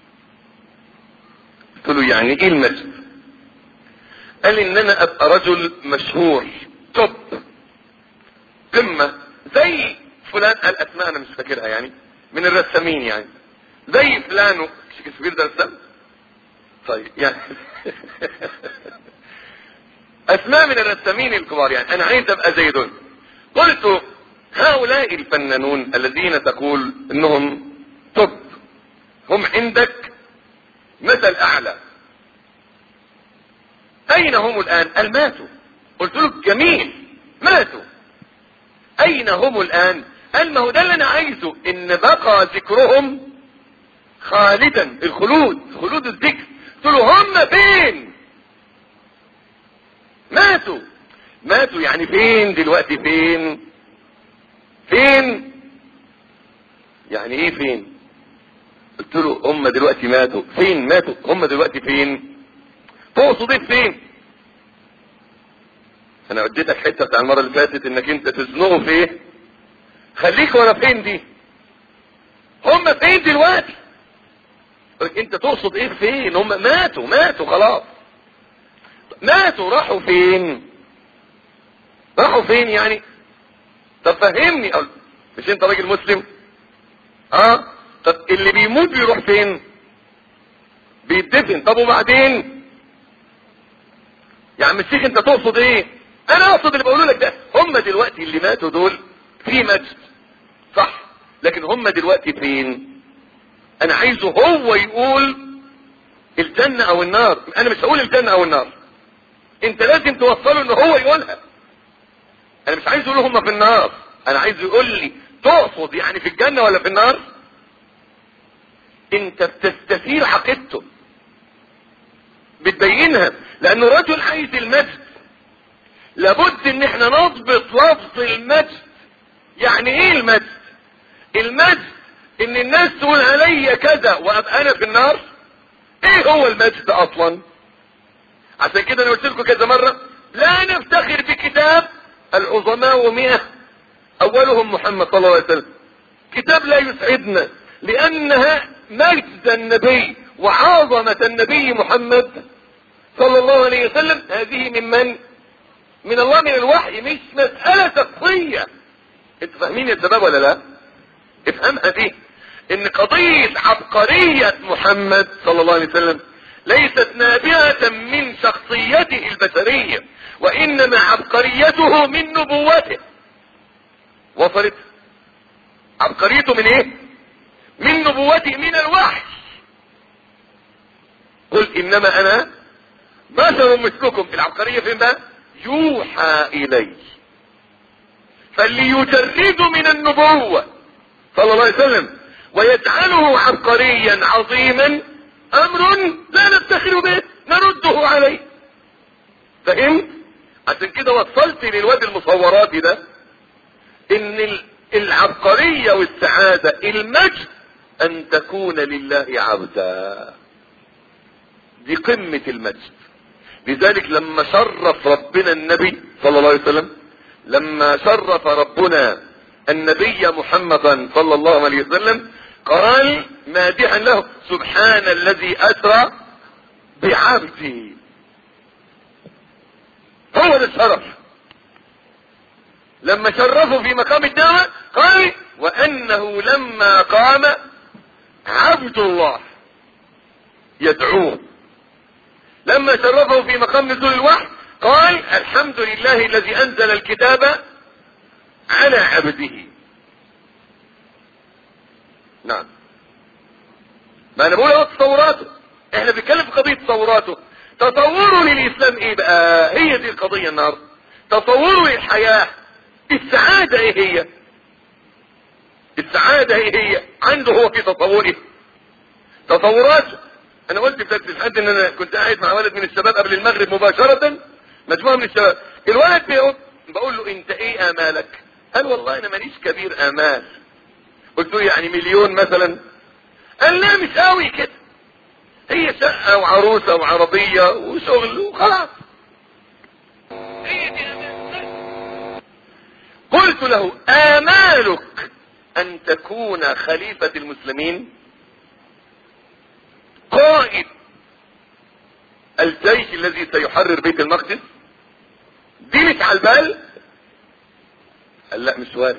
قلت له يعني ايه المجد؟ قال ان انا ابقى رجل مشهور توب قمة زي فلان. قال اسماء انا مش فاكرها يعني من الرسامين، يعني زي فلان. شكسبير ده رسام؟ طيب يعني اسماء من الرسامين الكبار، يعني انا عايز ابقى زي دول. قلت هؤلاء الفنانون الذين تقول انهم توب هم عندك مثل اعلى، اين هم الان؟ قال ماتوا. قلت له جميل، ماتوا. اين هم الان؟ قال ما هو ده اللي انا عايزه، ان بقى ذكرهم خالدا، الخلود، خلود الذكر. قلت له هم فين؟ ماتوا. ماتوا يعني فين دلوقتي؟ فين فين يعني ايه فين؟ قلت له هم دلوقتي ماتوا. فين ماتوا؟ هم دلوقتي فين؟ تقصد ايه فين؟ انا اديتك حته بتاع المره اللي فاتت انك انت تزنقه في ايه. خليك ورا فين دي. هم فين دلوقتي؟ انت تقصد ايه فين؟ هم ماتوا ماتوا خلاص. ماتوا راحوا فين؟ راحوا فين يعني؟ طب فهمني. أقول مش انت راجل مسلم؟ اه طب اللي بيموت بيروح فين؟ بيدفن. طب وبعدين؟ يا عم الشيخ انت تقصد ايه؟ انا اقصد اللي بقوله لك ده. هم دلوقتي اللي ماتوا دول في مجد صح، لكن هم دلوقتي فين؟ انا عايزه هو يقول الجنة او النار. انا مش هقول الجنة او النار، انت لازم توصله ان هو يقولها. انا مش عايز اقول هم في النار، انا عايز يقول لي تقصد يعني في الجنة ولا في النار. انت بتستثير عقيدته، بتبينها، لانه رجل عايز المجد. لابد ان احنا نضبط لفظ المجد. يعني ايه المجد؟ المجد ان الناس تقول علي كذا وابقى انا في النار. ايه هو المجد اصلا؟ عشان كده انا قلت لكم كذا مرة لا نفتخر بكتاب العظماء مئة اولهم محمد صلى الله عليه وسلم. كتاب لا يسعدنا لانها مجد النبي وعظمة النبي محمد صلى الله عليه وسلم هذه من من؟ من الله، من الوحي، مش مسألة شخصية. انتوا فاهمين يا شباب ولا لا؟ افهمها دي، ان قضية عبقرية محمد صلى الله عليه وسلم ليست نابعة من شخصيته البشرية، وانما عبقريته من نبوته. وصلت؟ عبقريته من ايه؟ من نبوته، من الوحي. قل انما انا بشر مثلكم. العبقرية فين بقى؟ يوحى الي. فاللي يجرده من النبوة صلى الله عليه وسلم ويجعله عبقريا عظيما امر لا نفتخر به، نرده عليه. فهمت؟ عشان كده وصلت للواد المصوراتي ده ان العبقرية والسعادة المجد ان تكون لله عبدا. دي قمة المجد. لذلك لما شرف ربنا النبي صلى الله عليه وسلم، لما شرف ربنا النبي محمدا صلى الله عليه وسلم، قال مادحا له: سبحان الذي اسرى بعبده. هو ده الشرف. لما شرفه في مقام الدعوة قال: وانه لما قام عبد الله يدعوه. لما شرفه في مقام نزول الوحي قال: الحمد لله الذي انزل الكتاب على عبده. نعم، ما انا بقول اهو تصوراته، احنا بنتكلم في قضية تصوراته. تصوره للاسلام ايه بقى؟ هي دي القضية النهاردة. تصوره للحياة، السعادة ايه هي؟ السعادة ايه هي عنده هو في تصوره؟ تصوراته. انا قلت في درس الحد ان انا كنت قاعد مع ولد من الشباب قبل المغرب مباشرة، مجموعة من الشباب. الولد بيقول، بقول له: انت ايه امالك؟ قال: والله انا ماليش كبير امال. قلت له: يعني مليون مثلا؟ قال: لا مش قوي كده، هي شقة وعروسة وعربية وشغل وخلاص. هي دي امال. قلت له: امالك ان تكون خليفة المسلمين، قائد الجيش الذي سيحرر بيت المقدس؟ دي مش على البال؟ قال: لا مش وارد.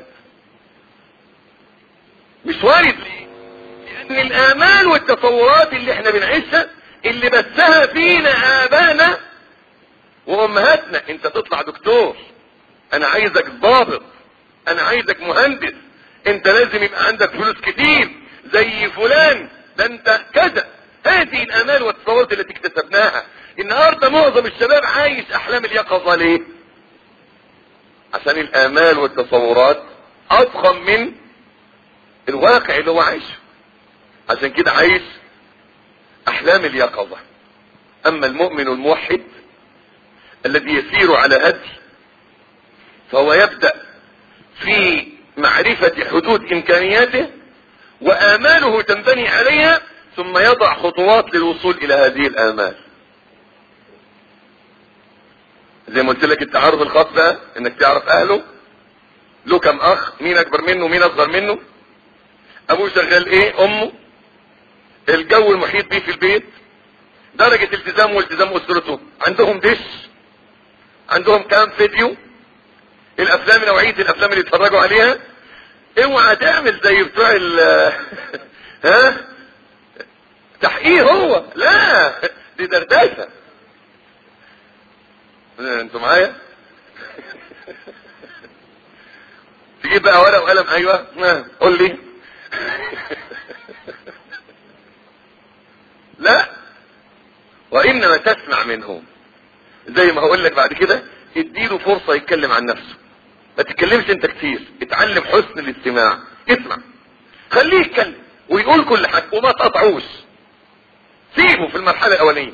مش وارد ليه؟ لان الامال والتصورات اللي احنا بنعيشها اللي بثها فينا ابانا وامهاتنا. انت تطلع دكتور، انا عايزك ضابط، انا عايزك مهندس، انت لازم يبقى عندك فلوس كتير زي فلان، ده انت كذا. هذه الامال والتصورات التي اكتسبناها. النهارده معظم الشباب عايش احلام اليقظة. ليه؟ عشان الامال والتصورات اضخم من الواقع اللي هو عايشه، عشان كده عايش احلام اليقظة. اما المؤمن الموحد الذي يسير على هدي، فهو يبدأ في معرفة حدود امكانياته واماله تنبني عليها، ثم يضع خطوات للوصول الى هذه الامال. زي ما قلت لك التعارف الخاص بقى، انك تعرف اهله، له كم اخ، مين اكبر منه مين اصغر منه، ابوه شغال ايه، امه، الجو المحيط بيه في البيت، درجة التزامه والتزام اسرته، عندهم دش، عندهم كام فيديو، الافلام، نوعية الافلام اللي يتفرجوا عليها. اوعى تعمل زي بتوع ال ها تحقيق، هو لا، دي دردشة. انتوا معايا؟ تجيب بقى ورقة وقلم. ايوه قول لي. لا، وانما تسمع منهم. زي ما هقول لك بعد كده، اديله فرصة يتكلم عن نفسه، ما تتكلمش انت كتير، اتعلم حسن الاستماع، اسمع، خليه يتكلم ويقول كل حاجة وما تقطعوش، سيبه في المرحلة الاولانية.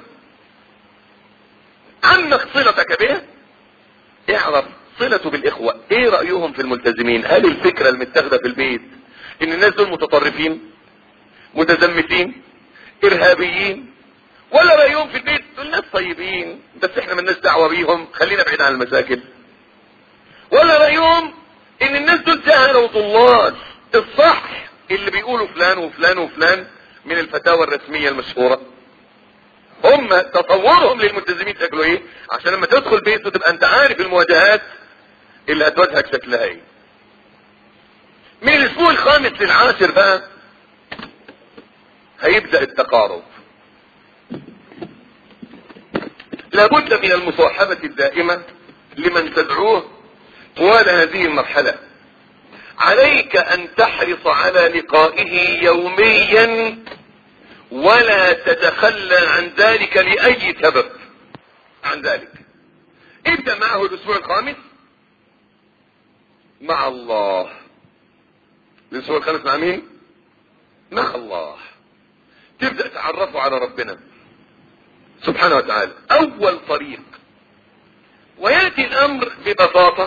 عمك صلتك به، اعرف صلته بالاخوة، ايه رأيهم في الملتزمين؟ هل الفكرة المتاخدة في البيت ان الناس دول متطرفين، متزمتين، ارهابيين، ولا رأيهم في البيت دول ناس طيبين بس احنا ملناش دعوة بيهم، خلينا بعيد عن المشاكل؟ ولا رأيهم ان الناس دول جهلة وضلال، الصح اللي بيقولوا فلان وفلان وفلان من الفتاوى الرسمية المشهورة؟ هم تصورهم للملتزمين شكله ايه، عشان لما تدخل بيته تبقى انت عارف المواجهات اللي هتواجهك شكلها ايه. من الاسبوع الخامس للعاشر بقى هيبدأ التقارب. لابد من المصاحبة الدائمة لمن تدعوه طوال هذه المرحلة. عليك ان تحرص على لقائه يوميا ولا تتخلى عن ذلك لأي سبب عن ذلك. ابدأ معه الاسبوع الخامس مع الله. الاسبوع الخامس مع مين؟ مع الله. تبدأ تعرفه على ربنا سبحانه وتعالى، اول طريق. ويأتي الامر ببساطة.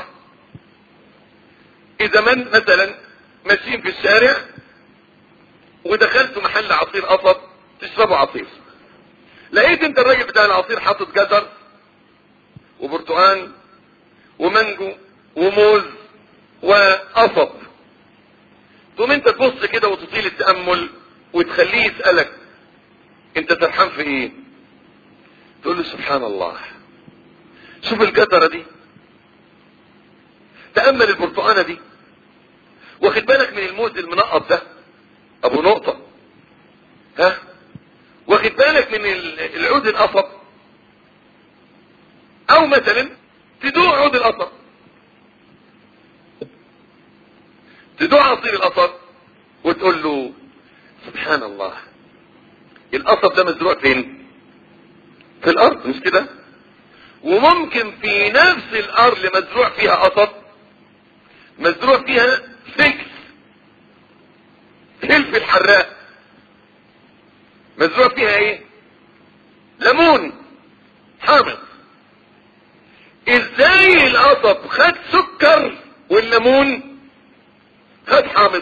اذا من مثلا ماشيين في الشارع ودخلت محل عصير قصب تشربوا عصير، لقيت انت الراجل بتاع العصير حاطط جزر وبرتقان ومانجو وموز وقصب، تقوم انت تبص كده وتطيل التأمل وتخليه يسألك انت سرحان في ايه؟ تقول له سبحان الله، شوف الجزرة دي، تأمل البرتقانة دي، واخد بالك من الموز المنقط ده ابو نقطة، ها، واخد بالك من العود القصب، او مثلا تدوق عود القصب، تدوق عصير القصب وتقول له سبحان الله، القصب ده مزروع فين؟ في الارض، مش كده؟ وممكن في نفس الارض اللي مزروع فيها قصب مزروع فيها فلفل، فلفل حراق، مزروع فيها ايه؟ ليمون حامض. ازاي القصب خد سكر والليمون خد حامض؟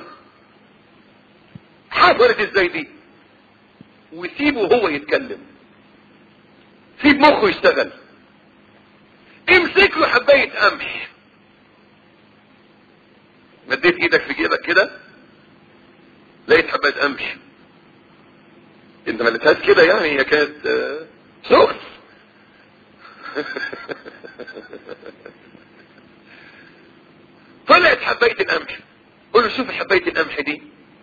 حصلت ازاي دي؟ وسيبه هو يتكلم، سيب مخه يشتغل. امسك له حبايه قمح، مديت ايدك في جيبك كده لقيت حبايه قمح، انت ما لقيتهاش كده يعني، هي كانت آه سخن. طلعت حبايه القمح، قول له شوف حبايه القمح دي،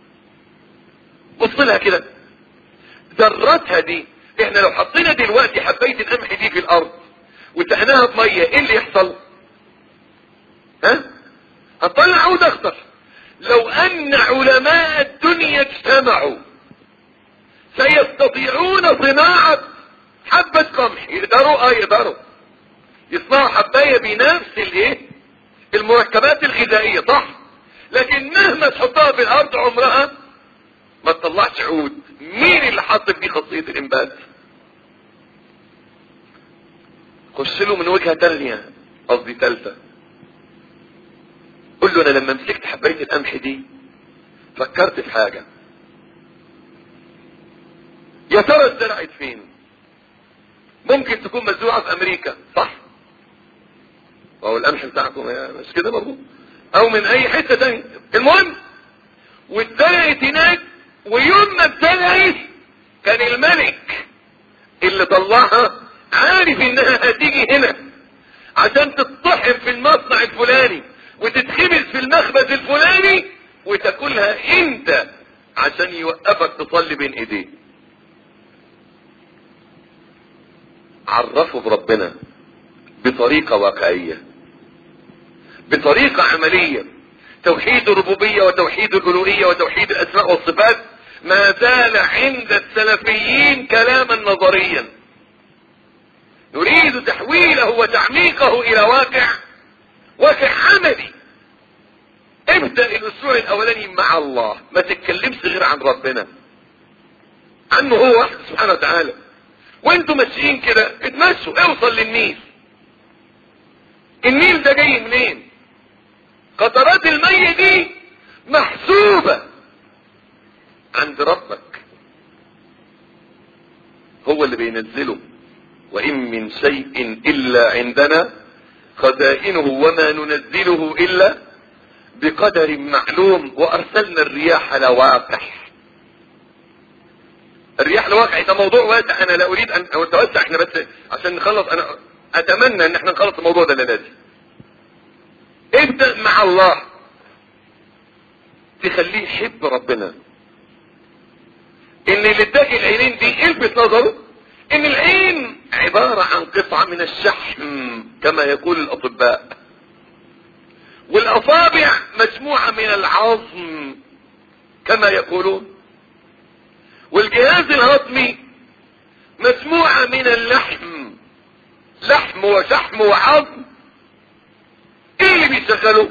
بص لها كده، ذرتها دي، احنا لو حطينا دلوقتي حبايه القمح دي في الارض وسقناها بميه ايه اللي يحصل؟ ها؟ هتطلع عود اخضر. لو ان علماء الدنيا اجتمعوا سيستطيعون صناعة حبة قمح، يقدروا اه يقدروا يصنعوا حباية بنفس الايه المركبات الغذائية، صح؟ لكن مهما تحطها في الارض عمرها ما تطلعش عود. مين اللي حط فيه خاصية الانبات؟ خش له من وجهة تانية، قصدي تالتة، قل له انا لما مسكت حباية القمح دي فكرت في حاجة، يا ترى اتزرعت فين؟ ممكن تكون مزروعة في امريكا، صح؟ وهو القمح بتاعكم مش كده برضه؟ او من اي حتة تانية، المهم واتزرعت هناك، ويوم ما اتزرعت كان الملك اللي طلعها عارف انها هتيجي هنا عشان تطحن في المصنع الفلاني وتتخبز في المخبز الفلاني وتاكلها انت عشان يوقفك تصلي بين ايديه. عرفوا بربنا بطريقة واقعية، بطريقة عملية. توحيد الربوبية وتوحيد الألوهية وتوحيد الأسماء والصفات ما زال عند السلفيين كلاما نظريا، نريد تحويله وتعميقه إلى واقع واقع عملي. ابدأ الأسبوع الأولاني مع الله، ما تتكلمش غير عن ربنا، عنه هو واحد سبحانه وتعالى. وانتوا ماشيين كده اتمشوا، اوصل للنيل. النيل ده جاي منين؟ قطرات المية دي محسوبة عند ربك، هو اللي بينزله. وإن من شيء إلا عندنا خزائنه وما ننزله إلا بقدر معلوم. وأرسلنا الرياح لواقح. الرياح لواقع ده موضوع واسع، أنا لا أريد أن أتوسع، احنا بس عشان نخلص. أنا أتمنى أن احنا نخلص الموضوع ده لازم. ابدأ مع الله، تخليه يحب ربنا. ان اللي اداك العينين دي الفت نظره ان العين عبارة عن قطعة من الشحم كما يقول الاطباء، والاصابع مجموعة من العظم كما يقولون، والجهاز الهضمي مجموعة من اللحم، لحم وشحم وعظم. ايه اللي بيشغله؟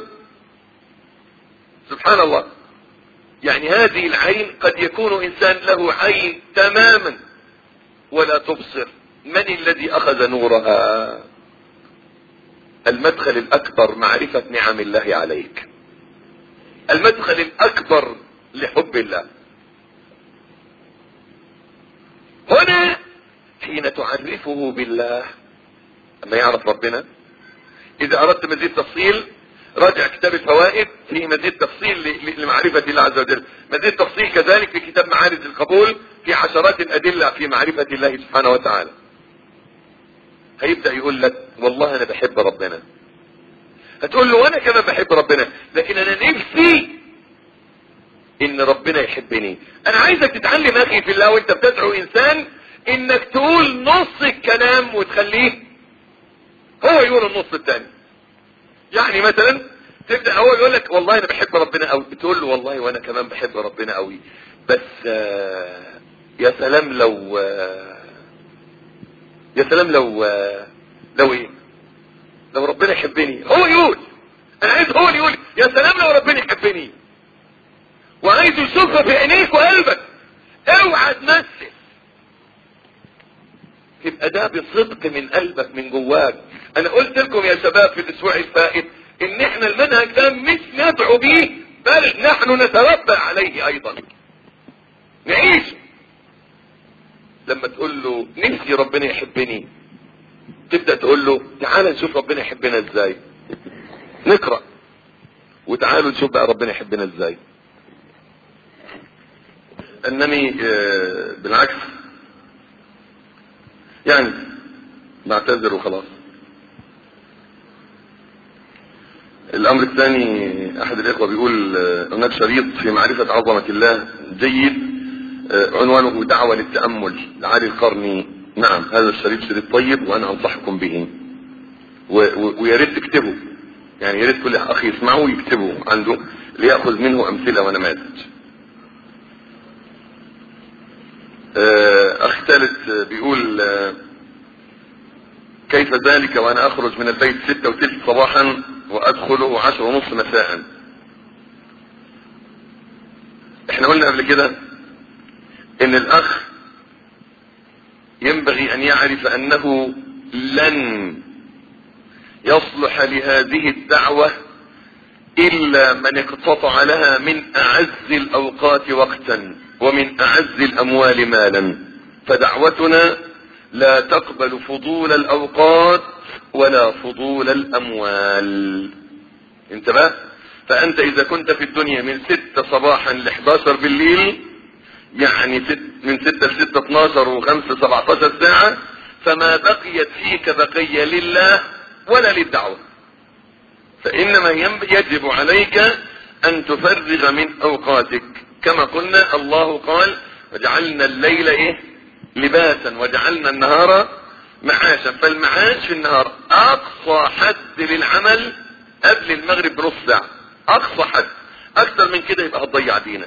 سبحان الله. يعني هذه العين قد يكون انسان له عين تماما ولا تبصر. من الذي اخذ نورها؟ المدخل الاكبر معرفة نعم الله عليك، المدخل الاكبر لحب الله. هنا حين تعرفه بالله اما يعرف ربنا. اذا اردت مزيد تفصيل راجع كتاب الفوائد فيه مزيد تفصيل لمعرفة الله عز وجل، مزيد تفصيل كذلك في كتاب معارج القبول في عشرات الادلة في معرفة الله سبحانه وتعالى. هيبدأ يقول لك والله انا بحب ربنا، هتقول له وانا كمان بحب ربنا، لكن انا نفسي ان ربنا يحبني. انا عايزك تتعلم اخي في الله وانت بتدعو انسان انك تقول نص الكلام وتخليه هو يقول النص الثاني. يعني مثلا تبدأ هو يقول لك والله انا بحب ربنا قوي، بتقول له والله وانا كمان بحب ربنا قوي، بس آه يا سلام لو آه يا سلام لو آه لو ايه لو ربنا يحبني. هو يقول انا عايز هو يقول يا سلام لو ربنا يحبني، وعايز يشوفها في عينيك وقلبك. اوعى تمثل، تبقى ده بصدق من قلبك من جواك. انا قلت لكم يا شباب في الاسبوع الفائت ان احنا المنهج ده مش ندعو به بل نحن نتربى عليه ايضا نعيش. لما تقول له نفسي ربنا يحبني تبدأ تقول له تعال نشوف ربنا يحبنا ازاي، نقرأ وتعالوا نشوف بقى ربنا يحبنا ازاي. انني بالعكس يعني بعتذر وخلاص. الامر الثاني احد الاخوة بيقول هناك شريط في معرفة عظمة الله جيد عنوانه دعوة للتأمل لعلي القرني. نعم هذا الشريط شريط طيب وانا انصحكم به، ويا ريت تكتبه، يعني يا ريت كل اخ يسمعه ويكتبه عنده ليأخذ منه امثلة ونماذج. اخ ثالث بيقول كيف ذلك وانا اخرج من البيت ستة وثلث صباحا وادخله عشر ونصف مساء. احنا قلنا قبل كده ان الاخ ينبغي ان يعرف انه لن يصلح لهذه الدعوة الا من اقتطع لها من اعز الاوقات وقتا ومن اعز الاموال مالا. فدعوتنا لا تقبل فضول الاوقات ولا فضول الاموال. انتبه، فانت اذا كنت في الدنيا من ستة صباحا ل احداشر بالليل، يعني ست من ستة ل ستة اتناشر وخمسة سبعتاشر ساعة، فما بقيت فيك بقية لله ولا للدعوة. فانما يجب عليك ان تفرغ من اوقاتك كما قلنا. الله قال وجعلنا الليل ايه لباسا وجعلنا النهار معاشا. فالمعاش في النهار اقصى حد للعمل قبل المغرب بنص ساعة، اقصى حد. اكتر من كده يبقى هتضيع دينك.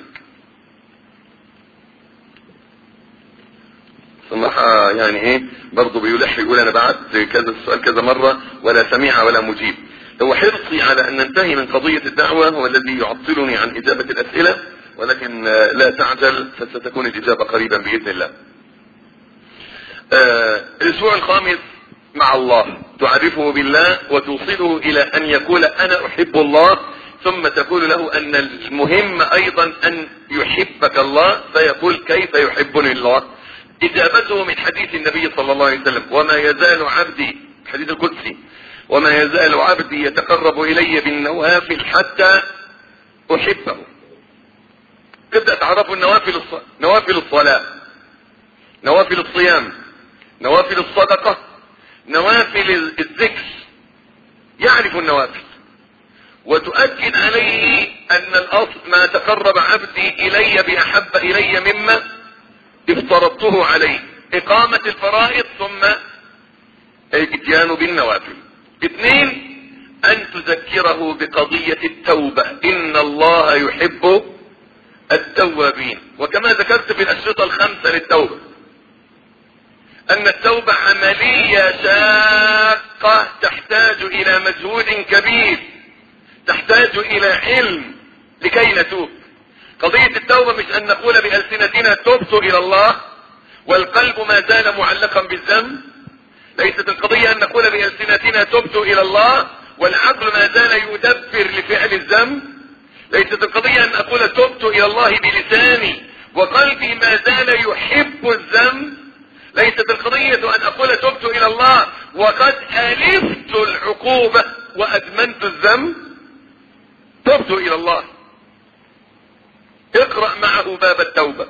صراحة يعني ايه برضه بيلح يقول انا بعت كذا السؤال كذا مرة ولا سميع ولا مجيب. هو حرصي على ان ننتهي من قضية الدعوة هو الذي يعطلني عن اجابة الاسئلة، ولكن لا تعجل فستكون الاجابة قريبا باذن الله. آه الاسبوع الخامس مع الله، تعرفه بالله وتوصله الى ان يقول انا احب الله، ثم تقول له ان المهم ايضا ان يحبك الله، فيقول كيف يحبني الله. اجابته من حديث النبي صلى الله عليه وسلم وما يزال عبدي، حديث القدسي، وما يزال عبدي يتقرب الي بالنوافل حتى احبه. تبدأ تعرفوا النوافل الص... نوافل الصلاة، نوافل الصيام، نوافل الصدقة، نوافل الذكر. يعرف النوافل وتؤكد عليه ان الاصل ما تقرب عبدي الي باحب الي مما افترضته عليه، اقامة الفرائض ثم الاتيان بالنوافل. اثنين، ان تذكره بقضية التوبة، ان الله يحب التوابين. وكما ذكرت في الاشرطة الخمسة للتوبة ان التوبة عملية شاقة تحتاج الى مجهود كبير، تحتاج الى علم لكي نتوب. قضية التوبة مش ان نقول بألسنتنا تبت الى الله والقلب ما زال معلقا بالذنب. ليست القضية ان نقول بألسنتنا تبت الى الله والعقل ما زال يدبر لفعل الذنب. ليست القضية ان اقول تبت الى الله بلساني وقلبي ما زال يحب الذنب. ليست القضية ان اقول تبت الى الله وقد الفت العقوبة وادمنت الذنب، تبت الى الله. اقرأ معه باب التوبة.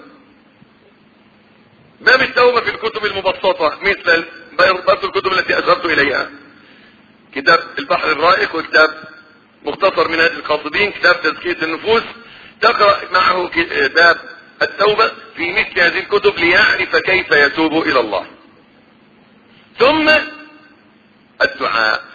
باب التوبة في الكتب المبسطة مثل بعض الكتب التي اشرت اليها، كتاب البحر الرائق وكتاب مختصر منهاج القاصدين، كتاب تزكية النفوس، تقرأ معه باب التوبة في مثل هذه الكتب ليعرف كيف يتوب الى الله. ثم الدعاء.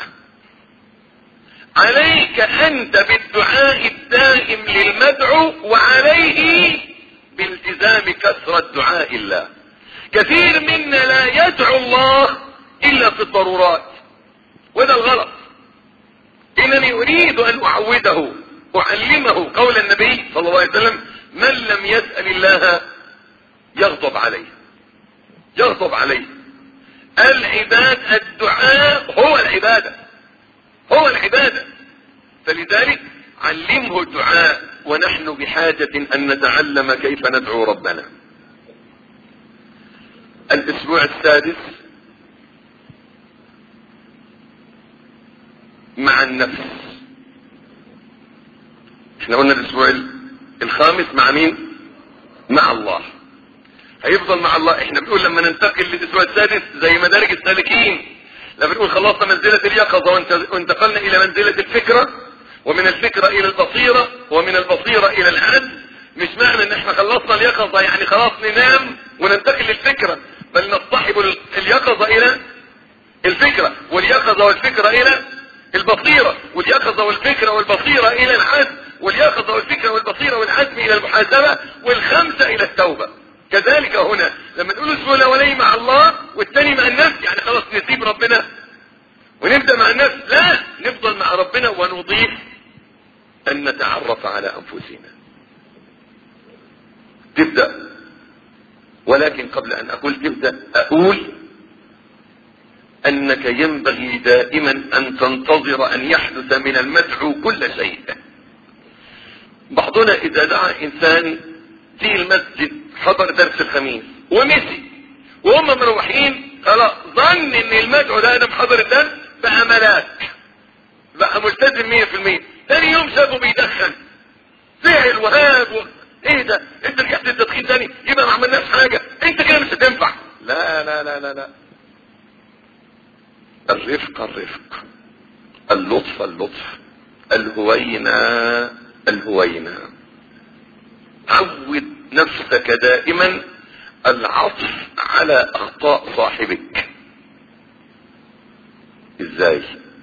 عليك انت بالدعاء الدائم للمدعو، وعليه بالتزام كثرة دعاء الله. كثير منا لا يدعو الله الا في الضرورات، وده الغلط. انني اريد ان اعوده اعلمه قول النبي صلى الله عليه وسلم: من لم يسأل الله يغضب عليه، يغضب عليه. العباد الدعاء هو العبادة، هو العبادة. فلذلك علمه الدعاء، ونحن بحاجة ان نتعلم كيف ندعو ربنا. الاسبوع السادس مع النفس. احنا قلنا الاسبوع الخامس مع مين؟ مع الله. هيفضل مع الله. احنا بنقول لما ننتقل للاسبوع السادس زي مدارج السالكين، لما بنقول خلصنا منزلة اليقظة وانتقلنا الى منزلة الفكرة، ومن الفكرة الى البصيرة، ومن البصيرة الى العدل. مش معنى ان احنا خلصنا اليقظة يعني خلاص ننام وننتقل للفكرة، بل نصطحب اليقظة الى الفكرة، واليقظة والفكرة الى البصيرة، واليقظة والفكرة والبصيرة الى العدل، واليقظة والفكرة والبصيرة والعزم الى المحاسبة، والخمسة الى التوبة. كذلك هنا لما نقول الاسبوع الاولاني مع الله والثاني مع النفس، يعني خلاص نسيب ربنا ونبدأ مع النفس. لا، نفضل مع ربنا ونضيف ان نتعرف على انفسنا. تبدأ، ولكن قبل ان اقول تبدأ اقول انك ينبغي دائما ان تنتظر ان يحدث من المدعو كل شيء. بعضنا اذا دعا انسان في المسجد حضر درس الخميس ومشي، وهم مروحين خلاص ظن ان المدعو ده ادم حضر الدرس بقى ملاك، بقى ملتزم مية في المية. ثاني يوم شافه بيدخن، زعل وهاب و... ايه ده؟ انت رجعت التدخين تاني؟ يبقى ما عملناش حاجة، انت كده مش هتنفع. لا لا لا لا لا، الرفق الرفق، اللطف اللطف، الهوينة الهوينة. عود نفسك دائما العطف على اخطاء صاحبك. ازاي؟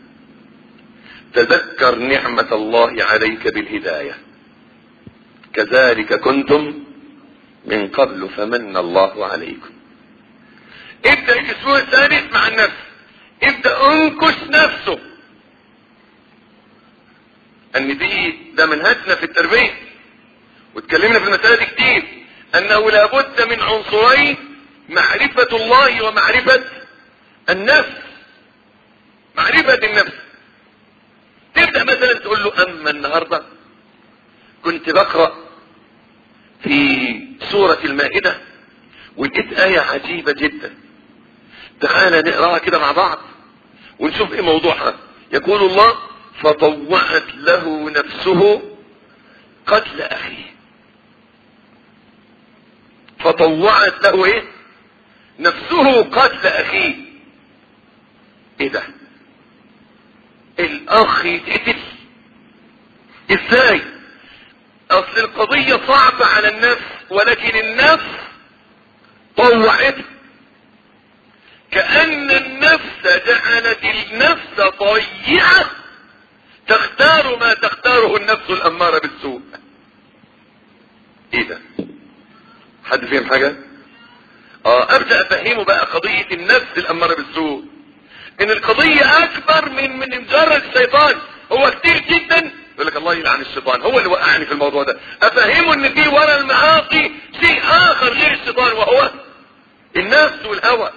تذكر نعمة الله عليك بالهداية، كذلك كنتم من قبل فمن الله عليكم. ابدأ الاسبوع الثالث مع النفس، ابدأ انكش نفسه. ان دي ده منهجنا في التربية، واتكلمنا في المسألة دي كتير، انه لابد من عنصرين: معرفة الله ومعرفة النفس. معرفة النفس. تبدأ مثلا تقول له: اما النهاردة كنت بقرأ في سورة المائدة ولقيت آية عجيبة جدا، تعالى نقراها كده مع بعض ونشوف ايه موضوعها. يقول الله: فطوعت له نفسه قتل اخيه. فطوعت له ايه؟ نفسه قتل اخيه. ايه ده؟ الاخ يتقتل ازاي؟ اصل القضية صعبة على النفس، ولكن النفس طوعته. كأن النفس جعلت النفس طيعة تختار ما تختاره النفس الأمارة بالسوء. ايه ده؟ حد فهم حاجة؟ اه ابدأ افهمه بقى قضية النفس الأمارة بالسوء، ان القضية اكبر من من مجرد الشيطان. هو كتير جدا يقول لك الله يلعن الشيطان، هو اللي وقعني في الموضوع ده. افهمه ان في ورا المعاصي شيء اخر غير الشيطان، وهو النفس والهوى.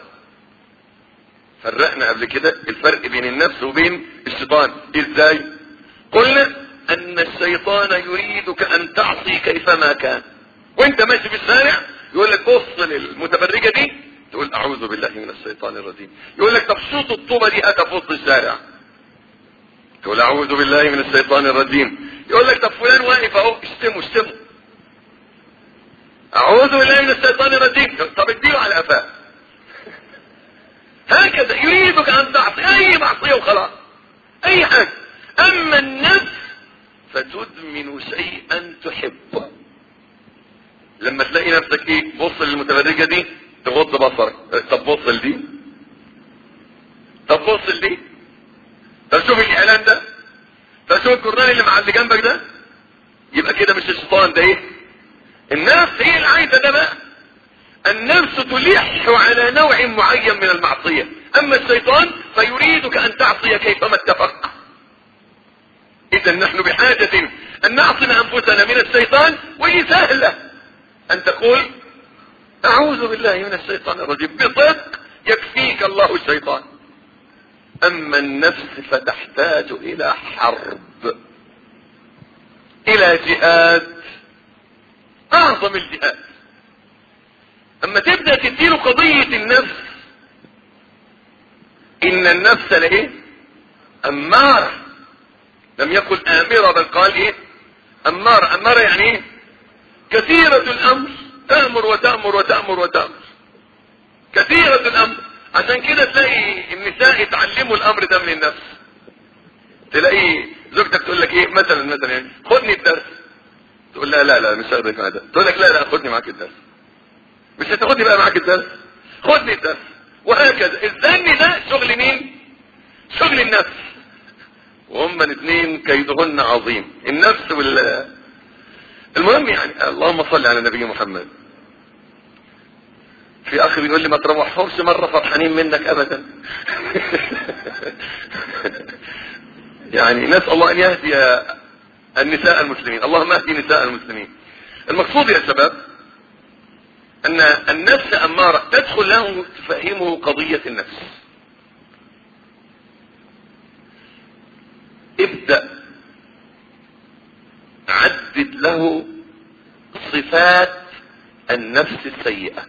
فرقنا قبل كده الفرق بين النفس وبين الشيطان ازاي؟ قلنا ان الشيطان يريدك ان تعصي كيفما كان، وانت ماشي في الشارع يقول لك بص للمتبرجة دي تقول اعوذ بالله من الشيطان الرجيم. يقول لك طب شوط الطوبة دي اتى في وسط الشارع، تقول اعوذ بالله من الشيطان الرجيم. يقول لك طب فلان واقف اهو، اشتمه اشتمه، اعوذ بالله من الشيطان الرجيم. طب اديله على قفاه. هكذا يريدك ان تعصي اي معصية وخلاص، اي حاجة. اما النفس فتدمن شيئا تحبه. لما تلاقي نفسك ايه، بص للمتبرجة دي تغض بصرك، طب بص لدي، طب بص لدي، طب شوف الاعلان ده، طب شوف الجرنان اللي مع اللي جنبك ده. يبقى كده مش الشيطان ده ايه؟ النفس هي اللي عايزه ده بقى. النفس تلح على نوع معين من المعصية، اما الشيطان فيريدك ان تعصي كيفما اتفق. اذا نحن بحاجة ان نعصم انفسنا من الشيطان، ولي سهلة ان تقول اعوذ بالله من الشيطان الرجيم بصدق، يكفيك الله الشيطان. اما النفس فتحتاج الى حرب، الى جهاد، اعظم الجهاد. اما تبدأ تديله قضية النفس، ان النفس لايه؟ امارة، لم يقل امرة بل قال ايه؟ امارة. امارة يعني ايه؟ كثيرة الامر، تأمر وتأمر وتأمر وتأمر، كثيرة الامر. عشان كده تلاقي النساء يتعلموا الامر ده من النفس. تلاقي زوجتك تقول لك ايه مثلا مثلا يعني خدني الدرس، تقول لا لا لا مش هاخدك معاك، تقول لك لا لا خدني معاك الدرس، مش هتاخدني بقى معاك الدرس، خدني الدرس. وهكذا. الذن ده شغل مين؟ شغل النفس. وهم الاثنين كيدهن عظيم، النفس وال المهم يعني. اللهم صل على نبي محمد. في اخي بيقول لي ما تروحهمش مرة فرحانين منك ابدا. يعني نسأل الله ان يهدي النساء المسلمين، اللهم اهدي نساء المسلمين. المقصود يا شباب ان النفس امارة، تدخل له تفهمه قضية النفس. ابدأ عدد له صفات النفس السيئة.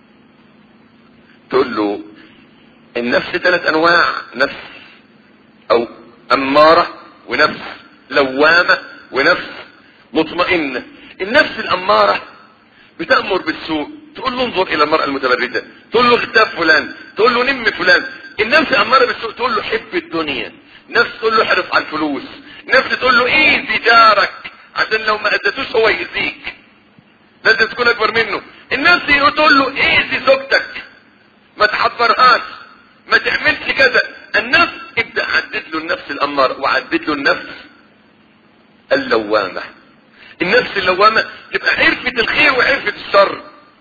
تقول له النفس ثلاث انواع، نفس او امارة، ونفس لوامة، ونفس مطمئنة. النفس الامارة بتأمر بالسوء، تقول له انظر الى المرأة المتبرجة، تقول له اغتاب فلان، تقول له نم فلان. النفس امارة بالسوء تقول له حب الدنيا، نفس تقول له حرص على الفلوس، نفس تقول له ايذي جارك عشان لو ما اذيتوش هو يأذيك، لازم تكون اكبر منه. النفس تقول له ايذي زوجتك، ما تحبرهاش، ما تعملش كذا. النفس ابدأ عدد له النفس الامارة، وعدد له النفس اللوامة. النفس اللوامة تبقى عرفة الخير وعرفة الشر.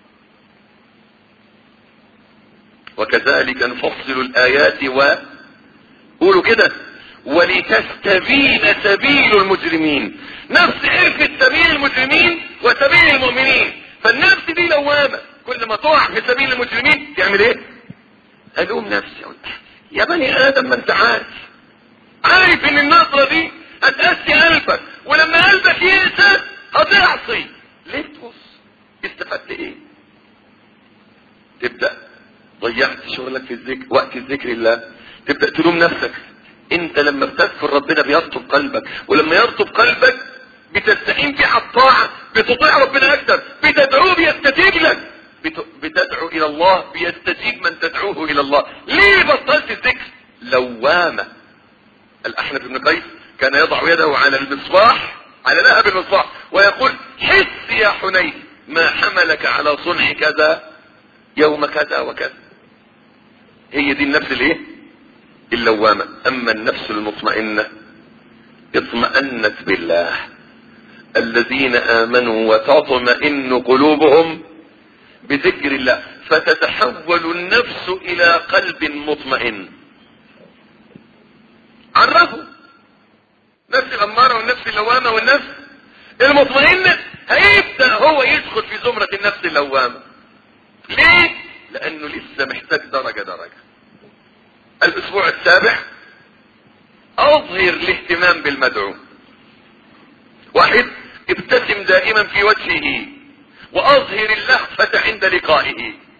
وكذلك نفصل الآيات وقولوا كده ولتستبين سبيل المجرمين. نفس عرفة سبيل المجرمين وسبيل المؤمنين. فالنفس دي لوامة، كل ما تقع في سبيل المجرمين تعمل ايه؟ ألوم نفسي يا بني آدم، ما انت عارف عارف ان النظرة دي هتأسي قلبك، ولما قلبك يأسى هتعصي. ليه تبص؟ استفدت ايه؟ تبدأ ضيعت شغلك في الذكر، وقت الذكر الله، تبدأ تلوم نفسك. انت لما بتذكر ربنا بيرطب قلبك، ولما يرطب قلبك بتستعين بيه على الطاعة، بتطيع ربنا اكتر، بتدعوه بيستجيب لك، بتدعو الى الله بيستجيب من تدعوه الى الله. ليه بطلت الذكر؟ لوامة. الأحنف بن قيس كان يضع يده على المصباح، على لهب المصباح، ويقول حس يا حنين ما حملك على صنع كذا يوم كذا وكذا. هي دي النفس الايه؟ اللوامة. اما النفس المطمئنة اطمأنت بالله، الذين آمنوا وتطمئن قلوبهم بذكر الله، فتتحول النفس الى قلب مطمئن. عرفوا نفس الامارة والنفس اللوامة والنفس المطمئنة. هيبدأ هو يدخل في زمرة النفس اللوامة. ليه؟ لانه لسه محتاج درجة درجة. الاسبوع السابع اظهر الاهتمام بالمدعو. واحد، ابتسم دائما في وجهه واظهر اللهفة عند لقائه.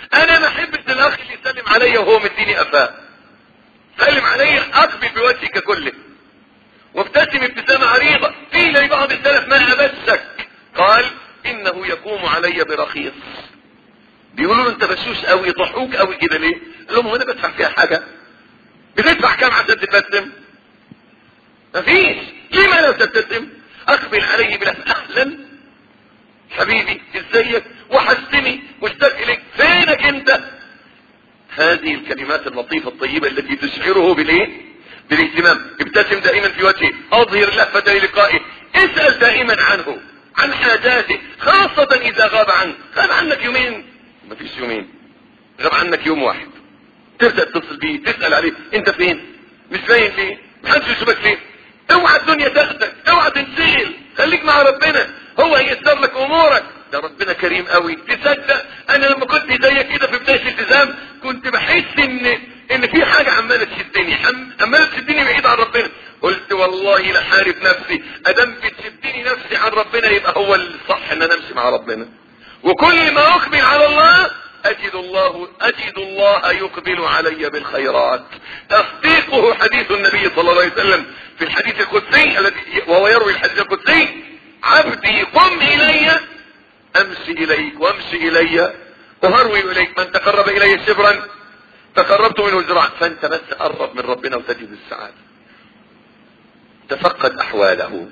انا ما احبش الاخ اللي يسلم عليا وهو مديني قفاه. سلم عليا اقبل بوجهك كله وابتسم ابتسامة عريضة. قيل لبعض السلف ما ابسك؟ قال انه يقوم علي برخيص. بيقولوا له انت بشوش قوي يضحوك قوي كده ليه؟ قال لهم انا بدفع فيها حاجة؟ بتدفع كام عشان تبتسم؟ مفيش. لما لو تبتسم؟ اقبل عليه بلف اهلا حبيبي ازيك وحشتني مشتاق اليك فينك انت. هذه الكلمات اللطيفة الطيبة التي تشعره بالايه؟ بالاهتمام. ابتسم دائما في وجهه، اظهر لهفة للقائه، اسأل دائما عنه عن حاجاته، خاصة اذا غاب عنك. غاب عنك يومين، مفيش يومين، غاب عنك يوم واحد، تبدأ تتصل بيه تسأل عليه انت فين؟ مش باين ليه؟ محدش يشوفك ليه؟ اوعى الدنيا تاخدك، اوعى تنشغل، خليك مع ربنا هو هيسر لك امورك. ده ربنا كريم قوي. تصدق انا لما كنت زيك كده في بداية الالتزام كنت بحس ان ان في حاجة عمالة تشدني، عمالة تشدني بعيد عن ربنا. قلت والله لحارب نفسي، ادام بتشدني نفسي عن ربنا يبقى هو الصح ان انا امشي مع ربنا. وكل ما اقبل على الله اجد الله اجد الله يقبل علي بالخيرات. تصديقه حديث النبي صلى الله عليه وسلم في الحديث القدسي الذي وهو يروي الحديث القدسي: عبدي قم الي امشي اليك وامشي الي وهروي اليك، من تقرب الي شبرا تقربت منه ذراعا. فانت بس قرب من ربنا وتجد السعادة. تفقد احواله.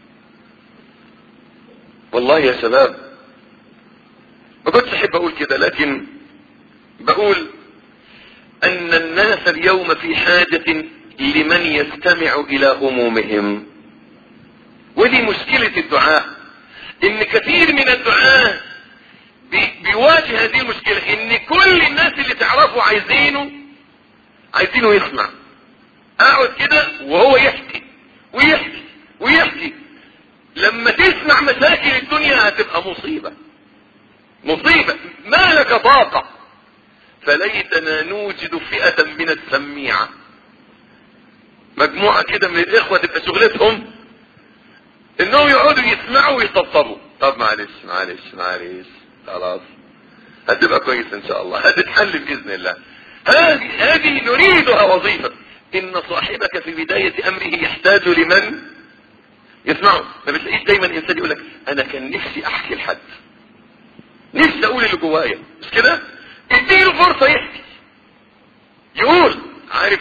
والله يا شباب ما كنتش احب اقول كده، لكن بقول ان الناس اليوم في حاجة لمن يستمع الى همومهم. ودي مشكلة الدعاء، ان كثير من الدعاء بي بيواجه هذه المشكلة، ان كل الناس اللي تعرفه عايزينه عايزينه يسمع. اقعد كده وهو يحكي ويحكي ويحكي. لما تسمع مشاكل الدنيا هتبقى مصيبة مصيبة ما لك طاقة. فليتنا نوجد فئة من السميعة، مجموعة كده من الاخوة تبقى شغلتهم انهم يقعدوا يسمعوا ويطبطبوا. طب معلش معلش معلش خلاص هتبقى كويس ان شاء الله، هتتحل باذن الله. هذه هذه نريدها وظيفة. ان صاحبك في بداية امره يحتاج لمن يسمعه. ما بتلاقيش دايما انسان يقول لك انا كان نفسي احكي لحد، نفسي اقول اللي جوايا، مش كده؟ اديله فرصة يحكي يقول. عارف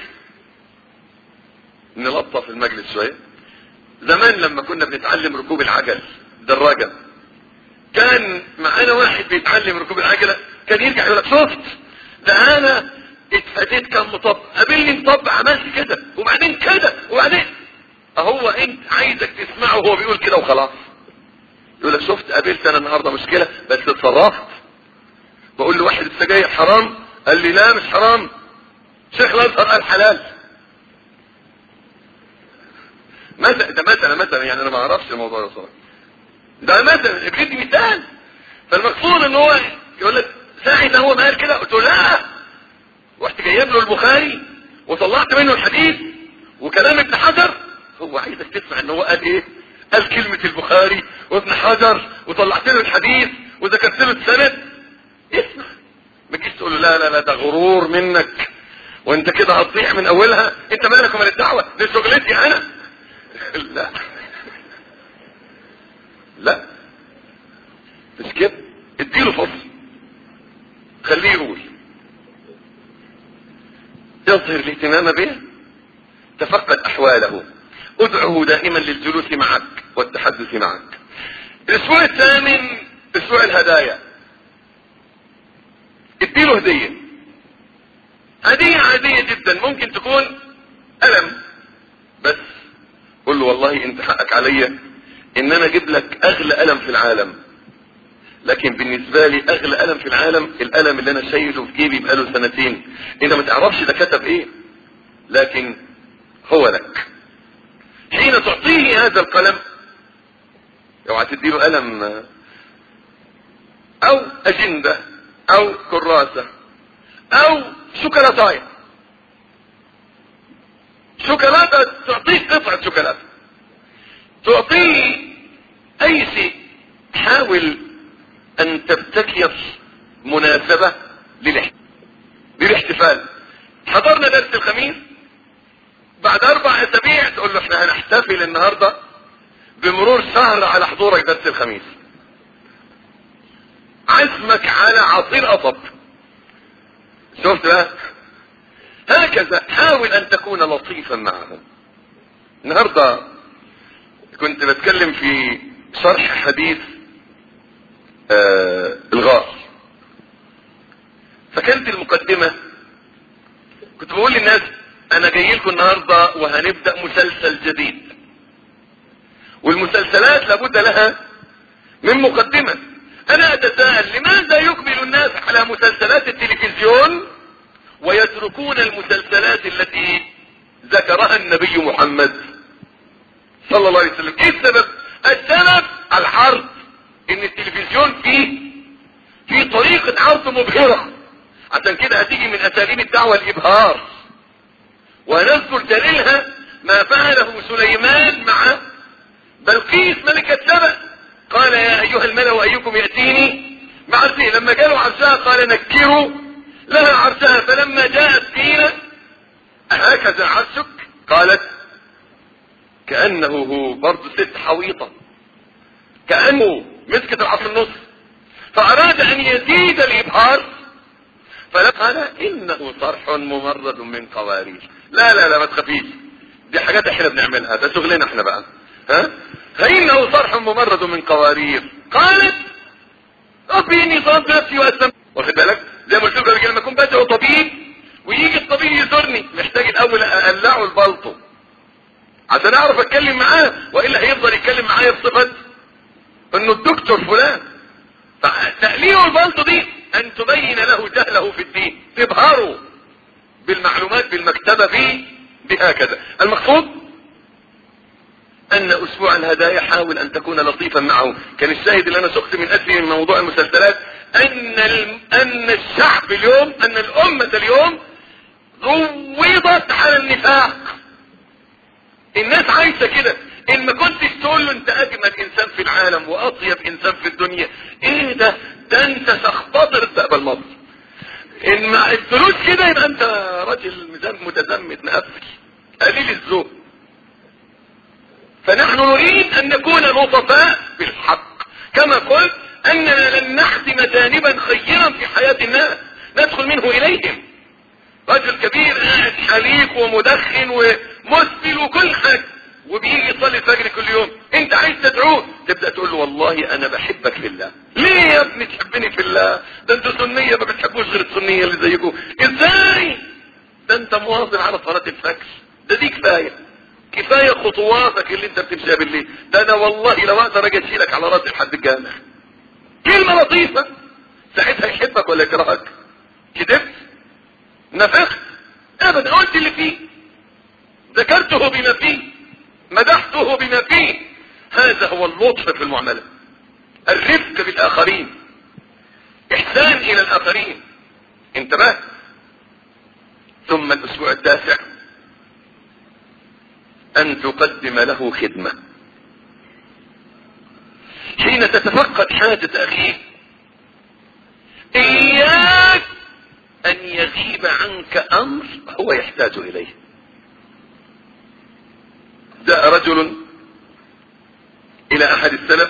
نلطف المجلس شوية. زمان لما كنا بنتعلم ركوب العجل دراجة، كان معانا واحد بيتعلم ركوب العجلة، كان يرجع يقول لك شفت ده انا اتفاديت كم مطب، قابلني مطب عملت كده وبعدين كده وبعدين. اهو انت عايزك تسمعه وهو بيقول كده وخلاص. يقول لك شفت قابلت انا النهارده مشكلة بس اتصرفت. بقول له واحد السجاير حرام، قال لي لا مش حرام، شيخ الازهر قال حلال. مثلا ده مثلا مثلا يعني انا ما اعرفش الموضوع ده صراحه، ده مثلا بدي مثال. فالمقصود ان هو يقول لك ساعة هو ما قال كده، قلت له لا، رحت جايب له البخاري وطلعت منه الحديث وكلام ابن حجر. هو عايزك تسمع ان هو قال ايه؟ قال كلمة البخاري وابن حجر وطلعت له الحديث وذكرت له السند. اسمع، ما تجيش تقول له لا لا لا ده غرور منك وانت كده هتضيع من اولها، انت مالك ومال الدعوة، دي شغلتي انا. لا لا مش كده. اديله فرصة، خليه يقول، يظهر الاهتمام به، تفقد احواله، ادعه دائما للجلوس معك والتحدث معك. الاسبوع الثامن اسبوع الهدايا. اديله هدية، هدية عادية جدا، ممكن تكون ألم بس قل له والله انت حقك عليا ان انا اجيب لك اغلى ألم في العالم، لكن بالنسبة لي اغلى ألم في العالم الألم اللي انا شايله في جيبي بقاله سنتين، انت ما تعرفش ده كتب ايه، لكن هو لك. حين تعطيه هذا القلم، اوعى تديله ألم او اجندة او كراسة او شوكولاتاية. شوكولاتة تعطيه قطعة شوكولاتة، تعطيه اي شيء. حاول ان تبتكر مناسبة للاحتفال. حضرنا درس الخميس، بعد اربع اسابيع تقول له احنا هنحتفل النهارده بمرور شهر على حضورك درس الخميس. عزمك على عصير قصب. شفت بقى؟ هكذا حاول ان تكون لطيفا معهم. النهارده كنت بتكلم في شرح حديث آه الغار، فكانت المقدمة كنت بقول للناس انا جاي لكم النهارده وهنبدأ مسلسل جديد، والمسلسلات لابد لها من مقدمة. انا اتساءل لماذا يقبل الناس على مسلسلات التلفزيون ويتركون المسلسلات التي ذكرها النبي محمد صلى الله عليه وسلم؟ ايه السبب؟ السبب العرض، ان التلفزيون فيه في طريقة عرض مبهرة. عشان كده هتيجي من اساليب الدعوة الابهار، ونذكر دليلها ما فعله سليمان مع بلقيس ملكة سبأ. قال يا ايها الملأ ايكم يأتيني بعرشه، لما جاءوا عرشها قال نكروا لها عرشها، فلما جاءت فينا هكذا عرشك قالت كأنه هو، برضه ست حويطة كأنه مسكت العصر النص، فأراد أن يزيد الإبهار فقال إنه صرح ممرد من قوارير. لا لا لا ما تخافيش، دي حاجات احنا بنعملها، ده شغلنا احنا بقى. ها فإنه صرح ممرد من قوارير. قالت ربي إني ظلمت نفسي وأسلمت. واخد بالك؟ زي ما قلت لك لما أكون بدعو طبيب ويجي الطبيب يزورني محتاج الأول أقلعه البلطو عشان اعرف اتكلم معاه، والا هيفضل يتكلم معايا بصفة انه الدكتور فلان. فتقليل البلطو دي ان تبين له جهله في الدين، تبهره بالمعلومات بالمكتبة فيه بهكذا. المقصود ان اسبوع الهدايا حاول ان تكون لطيفا معه. كان الشاهد اللي انا سقت من اجله من موضوع المسلسلات ان ان الشعب اليوم، ان الامة اليوم روضت على النفاق. الناس عايشة كده، ان ما كنتش تقول له انت اجمل انسان في العالم واطيب انسان في الدنيا، ايه ده ده انت سخبطر تقبل مصر. ان مع الفلوس كده يبقى انت راجل متزمت مقفل قليل الذوق. فنحن نريد ان نكون لطفاء بالحق، كما قلت اننا لن نحزم جانبا خيرا في حياة الناس ندخل منه اليهم. رجل كبير قاعد حليق ومدخن ومسبل وكل حاجة، وبيجي يصلي الفجر كل يوم، انت عايز تدعوه تبدأ تقول له والله انا بحبك في الله. ليه يا ابني تحبني في الله؟ ده انتوا سنية ما بتحبوش غير السنية اللي زيكم. ازاي؟ ده انت مواظب على صلاة الفجر، ده دي كفاية كفاية خطواتك اللي انت بتمشيها بالليل. ده انا والله لو اقدر اجي اشيلك على راسي لحد الجامع. كلمة لطيفة ساعتها يحبك ولا يكرهك؟ كدبت؟ نفخت؟ ابدا، قلت اللي فيه، ذكرته بما فيه، مدحته بما فيه. هذا هو اللطف في المعاملة، الرفق بالاخرين، احسان الى الاخرين. انتبه. ثم الاسبوع التاسع ان تقدم له خدمة. حين تتفقد حاجة اخيك اياك ان يغيب عنك امر هو يحتاج اليه. جاء رجل الى احد السلف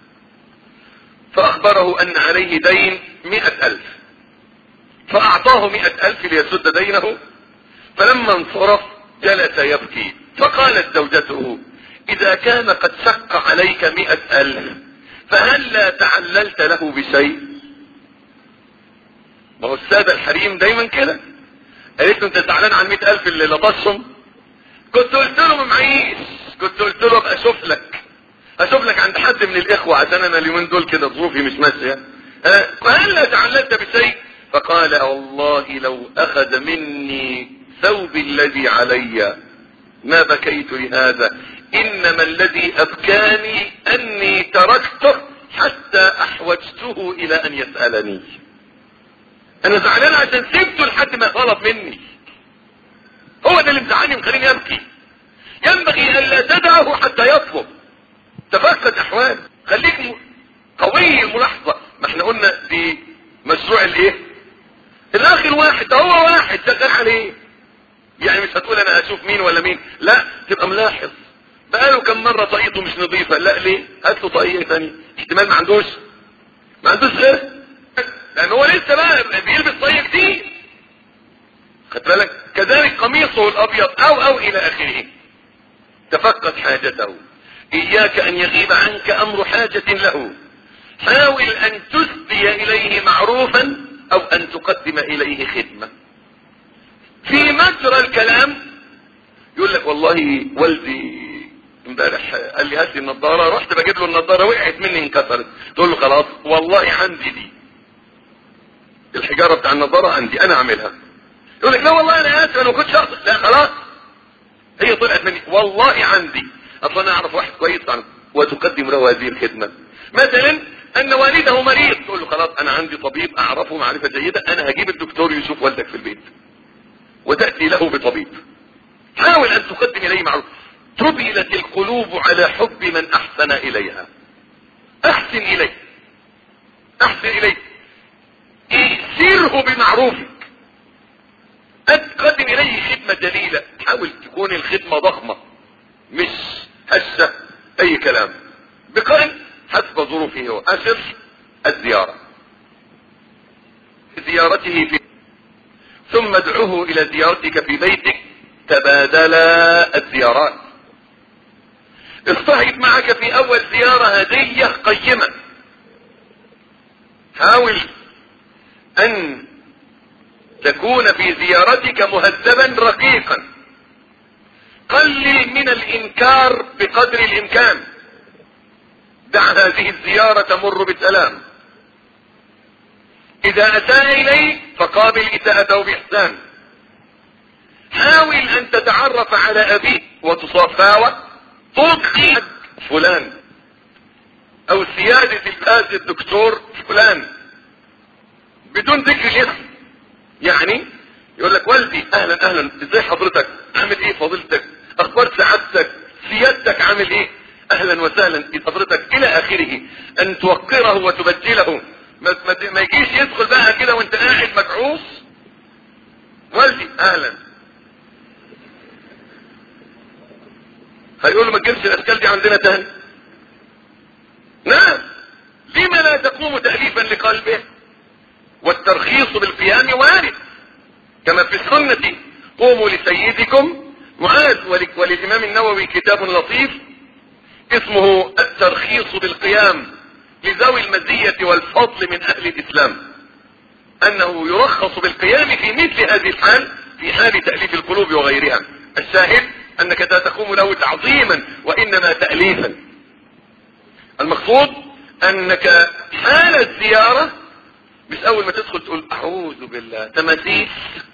فاخبره ان عليه دين مئة الف، فاعطاه مئة الف ليسد دينه. فلما انصرف جلس يبكي، فقالت زوجته اذا كان قد شق عليك مئة الف فهل لا تعللت له بشيء؟ ما هو السادة الحريم دايما كده. قالت له انت زعلان عن مئة الف اللي لطشهم؟ كنت قلت له ما معيش، كنت قلت له ابقى اشوف لك اشوف لك عند حد من الاخوة عشان انا اليومين دول كده ظروفي مش ماشية. فهل لا تعللت بشيء؟ فقال والله لو اخذ مني ثوبي الذي علي ما بكيت لهذا، انما الذي ابكاني اني تركته حتى احوجته الى ان يسألني. انا زعلان عشان سبته لحد ما طلب مني، هو ده اللي مزعلني مخليني ابكي. ينبغي الا تدعه حتى يطلب. تفقد احوال، خليك قوي الملاحظة. ما احنا قلنا في مشروع الايه الاخ الواحد ده هو واحد شغال عليه، يعني مش هتقول انا هشوف مين ولا مين، لا تبقى ملاحظ بقاله كم مرة طاقيته مش نظيفة، لا ليه؟ هات له طاقية ثانية، احتمال ما عندوش ما عندوش غير، لان هو لسه بقى بيلبس طاقية كتير، خد بالك. كذلك قميصه الابيض او او الى اخره. تفقد حاجته، اياك ان يغيب عنك امر حاجة له، حاول ان تسدي اليه معروفا او ان تقدم اليه خدمة. في مجرى الكلام يقول لك والله والدي امبارح قال لي هات لي النضاره، رحت بجيب له النضاره وقعت مني انكسرت، تقول له خلاص والله عندي دي الحجاره بتاع النضاره عندي انا اعملها. يقول لك لا والله انا اسف انا ما كنتش اقصد، لا خلاص هي طلعت مني والله عندي، اصلا انا اعرف واحد كويس عنه، وتقدم له هذه الخدمه. مثلا ان والده مريض، تقول له خلاص انا عندي طبيب اعرفه معرفه جيده، انا هجيب الدكتور يشوف والدك في البيت، وتاتي له بطبيب. حاول ان تقدم اليه معروف. تبلت القلوب على حب من احسن اليها، احسن اليه احسن اليه سره بمعروفك، تقدم اليه خدمة جليلة، حاول تكون الخدمة ضخمة مش هشة اي كلام، بقدر حسب ظروفه هو. اشر الزيارة، زيارته في ثم ادعوه الى زيارتك في بيتك، تبادلا الزيارات. اصطحب معك في اول زيارة هدية قيمة، حاول ان تكون في زيارتك مهذبا رقيقا، قلل من الانكار بقدر الامكان، دع هذه الزيارة تمر بسلام، اذا اساء اليك فقابل اساءته باحسان، حاول ان تتعرف على ابيه وتصافاه، تطلق فلان او سيادة الاستاذ الدكتور فلان بدون ذكر الاسم، يعني يقول لك والدي اهلا اهلا ازاي حضرتك عامل ايه فضيلتك اخبار سعادتك سيادتك عامل ايه اهلا وسهلا حضرتك الى اخره، ان توقره وتبجله، ما, ما, ما يجيش يدخل بقى كده وانت قاعد مكعوص، والدي اهلا، هيقول له ما تجيبش الاشكال دي عندنا تاني. نعم، لما لا تقوم تأليفا لقلبه؟ والترخيص بالقيام وارد، كما في السنة قوموا لسيدكم معاذ. وللإمام النووي كتاب لطيف اسمه الترخيص بالقيام لذوي المزية والفضل من أهل الإسلام، أنه يرخص بالقيام في مثل هذه الحال، في حال تأليف القلوب وغيرها. الشاهد أنك لا تقوم له تعظيما وإنما تأليفا. المقصود أنك حال الزيارة مش أول ما تدخل تقول أعوذ بالله تماثيل،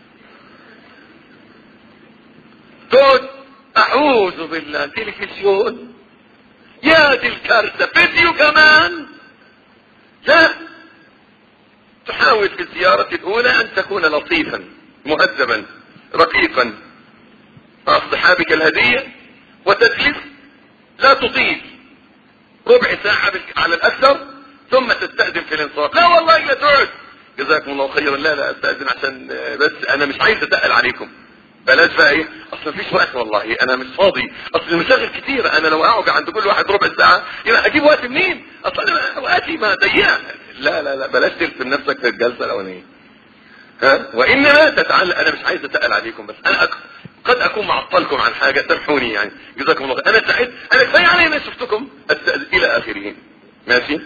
تقول أعوذ بالله تلفزيون، يا دي الكارثة فيديو كمان. لا، تحاول في الزيارة الأولى أن تكون لطيفا مهذبا رقيقا مع اصطحابك الهدية، وتجلس لا تطيل، ربع ساعة على الأكثر، ثم تستأذن في الانصراف. لا والله لا تقعد جزاكم الله خيرا، لا لا استأذن عشان بس أنا مش عايز أتقل عليكم، بلاش بقى ايه اصل مفيش وقت والله انا مش فاضي، اصل المشاغل كتير، انا لو اقعد عند كل واحد ربع ساعة يبقى اجيب وقت منين؟ اصل انا وقتي ما ضيقة. لا لا لا بلاش تلزم نفسك في الجلسة الاولانية، ها، وانما تتعلق. انا مش عايز اتقل عليكم، بس انا أك... قد اكون معطلكم عن حاجة، سامحوني يعني، جزاكم الله خير. انا سعيد، انا كفاية علي ما شفتكم الى اخره. ماشي.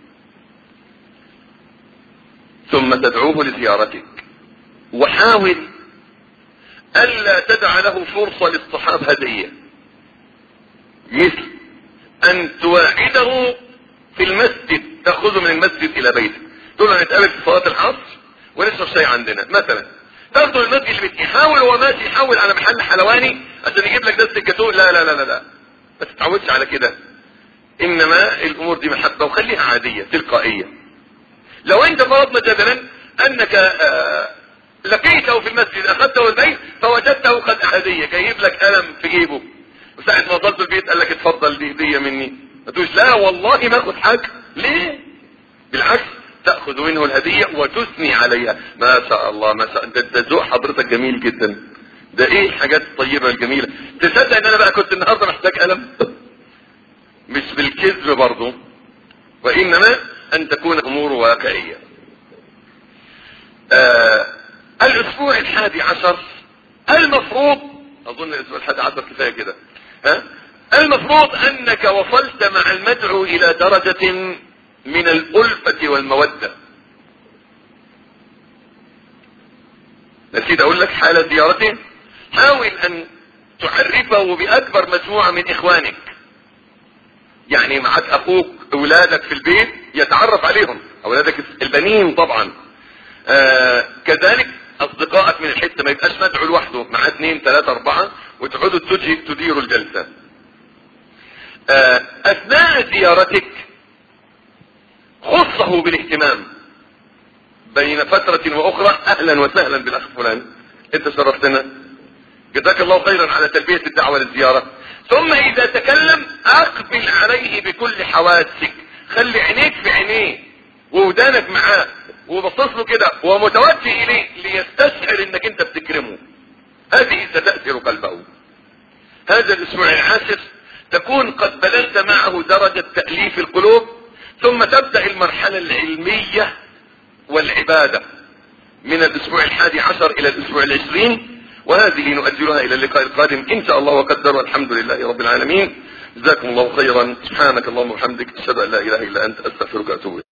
ثم تدعوه لزيارتك، وحاول ألا تدع له فرصة لاصطحاب هدية، مثل أن تواعده في المسجد، تأخذه من المسجد إلى بيته، تقول له نتقابل في صلاة العصر ونشرب شاي عندنا مثلا، تاخده المسجد اللي بيت، يحاول هو ماشي يحاول على محل حلواني عشان يجيب لك دست الجاتوه، لا لا لا لا لا، ما تتعودش على كده، إنما الأمور دي محبة وخليها عادية تلقائية. لو أنت فرضنا جدلا أنك آه لقيته في المسجد، اخذته البيت فوجدته قد هدية، جايب لك قلم في جيبه، وساعة ما وصلت البيت قال لك اتفضل دي هدية مني، ما تقولش لا والله ما اخد حاجة، ليه؟ بالعكس تأخذ منه الهدية وتثني عليها. ما شاء الله ما شاء ده, ده ذوق حضرتك جميل جدا. ده ايه الحاجات الطيبة الجميلة. تصدق ان انا بقى كنت النهاردة محتاج قلم؟ مش بالكذب برضو، وانما ان تكون امور واقعية. آه الاسبوع الحادي عشر المفروض، اظن الاسبوع الحادي عشر كفاية كده، ها؟ المفروض انك وصلت مع المدعو الى درجة من الألفة والمودة. نسيت اقول لك حال زيارته، حاول ان تعرفه باكبر مجموعة من اخوانك، يعني معك اخوك اولادك في البيت يتعرف عليهم، اولادك البنين طبعا، آه كذلك اصدقائك من الحتة، ما يبقاش مدعو لوحده، مع اثنين ثلاثة اربعة وتقعدوا تديروا الجلسة. آه اثناء زيارتك خصه بالاهتمام بين فترة واخرى. اهلا وسهلا بالاخ فلان، انت شرفتنا، جزاك الله خيرا على تلبية الدعوة للزيارة. ثم اذا تكلم اقبل عليه بكل حواسك، خلي عينيك في عينيه وودانك معاه وبصص له كده ومتوجه اليه ليستشعر انك انت بتكرمه. هذه ستأثر قلبه. هذا الاسبوع العاشر تكون قد بلغت معه درجة تأليف القلوب، ثم تبدأ المرحلة العلمية والعبادة من الاسبوع الحادي عشر الى الاسبوع العشرين، وهذه نؤجلها الى اللقاء القادم ان شاء الله وقدر، والحمد لله رب العالمين. جزاكم الله خيرا. سبحانك اللهم وبحمدك، اشهد ان لا اله الا انت، استغفرك واتوب اليك.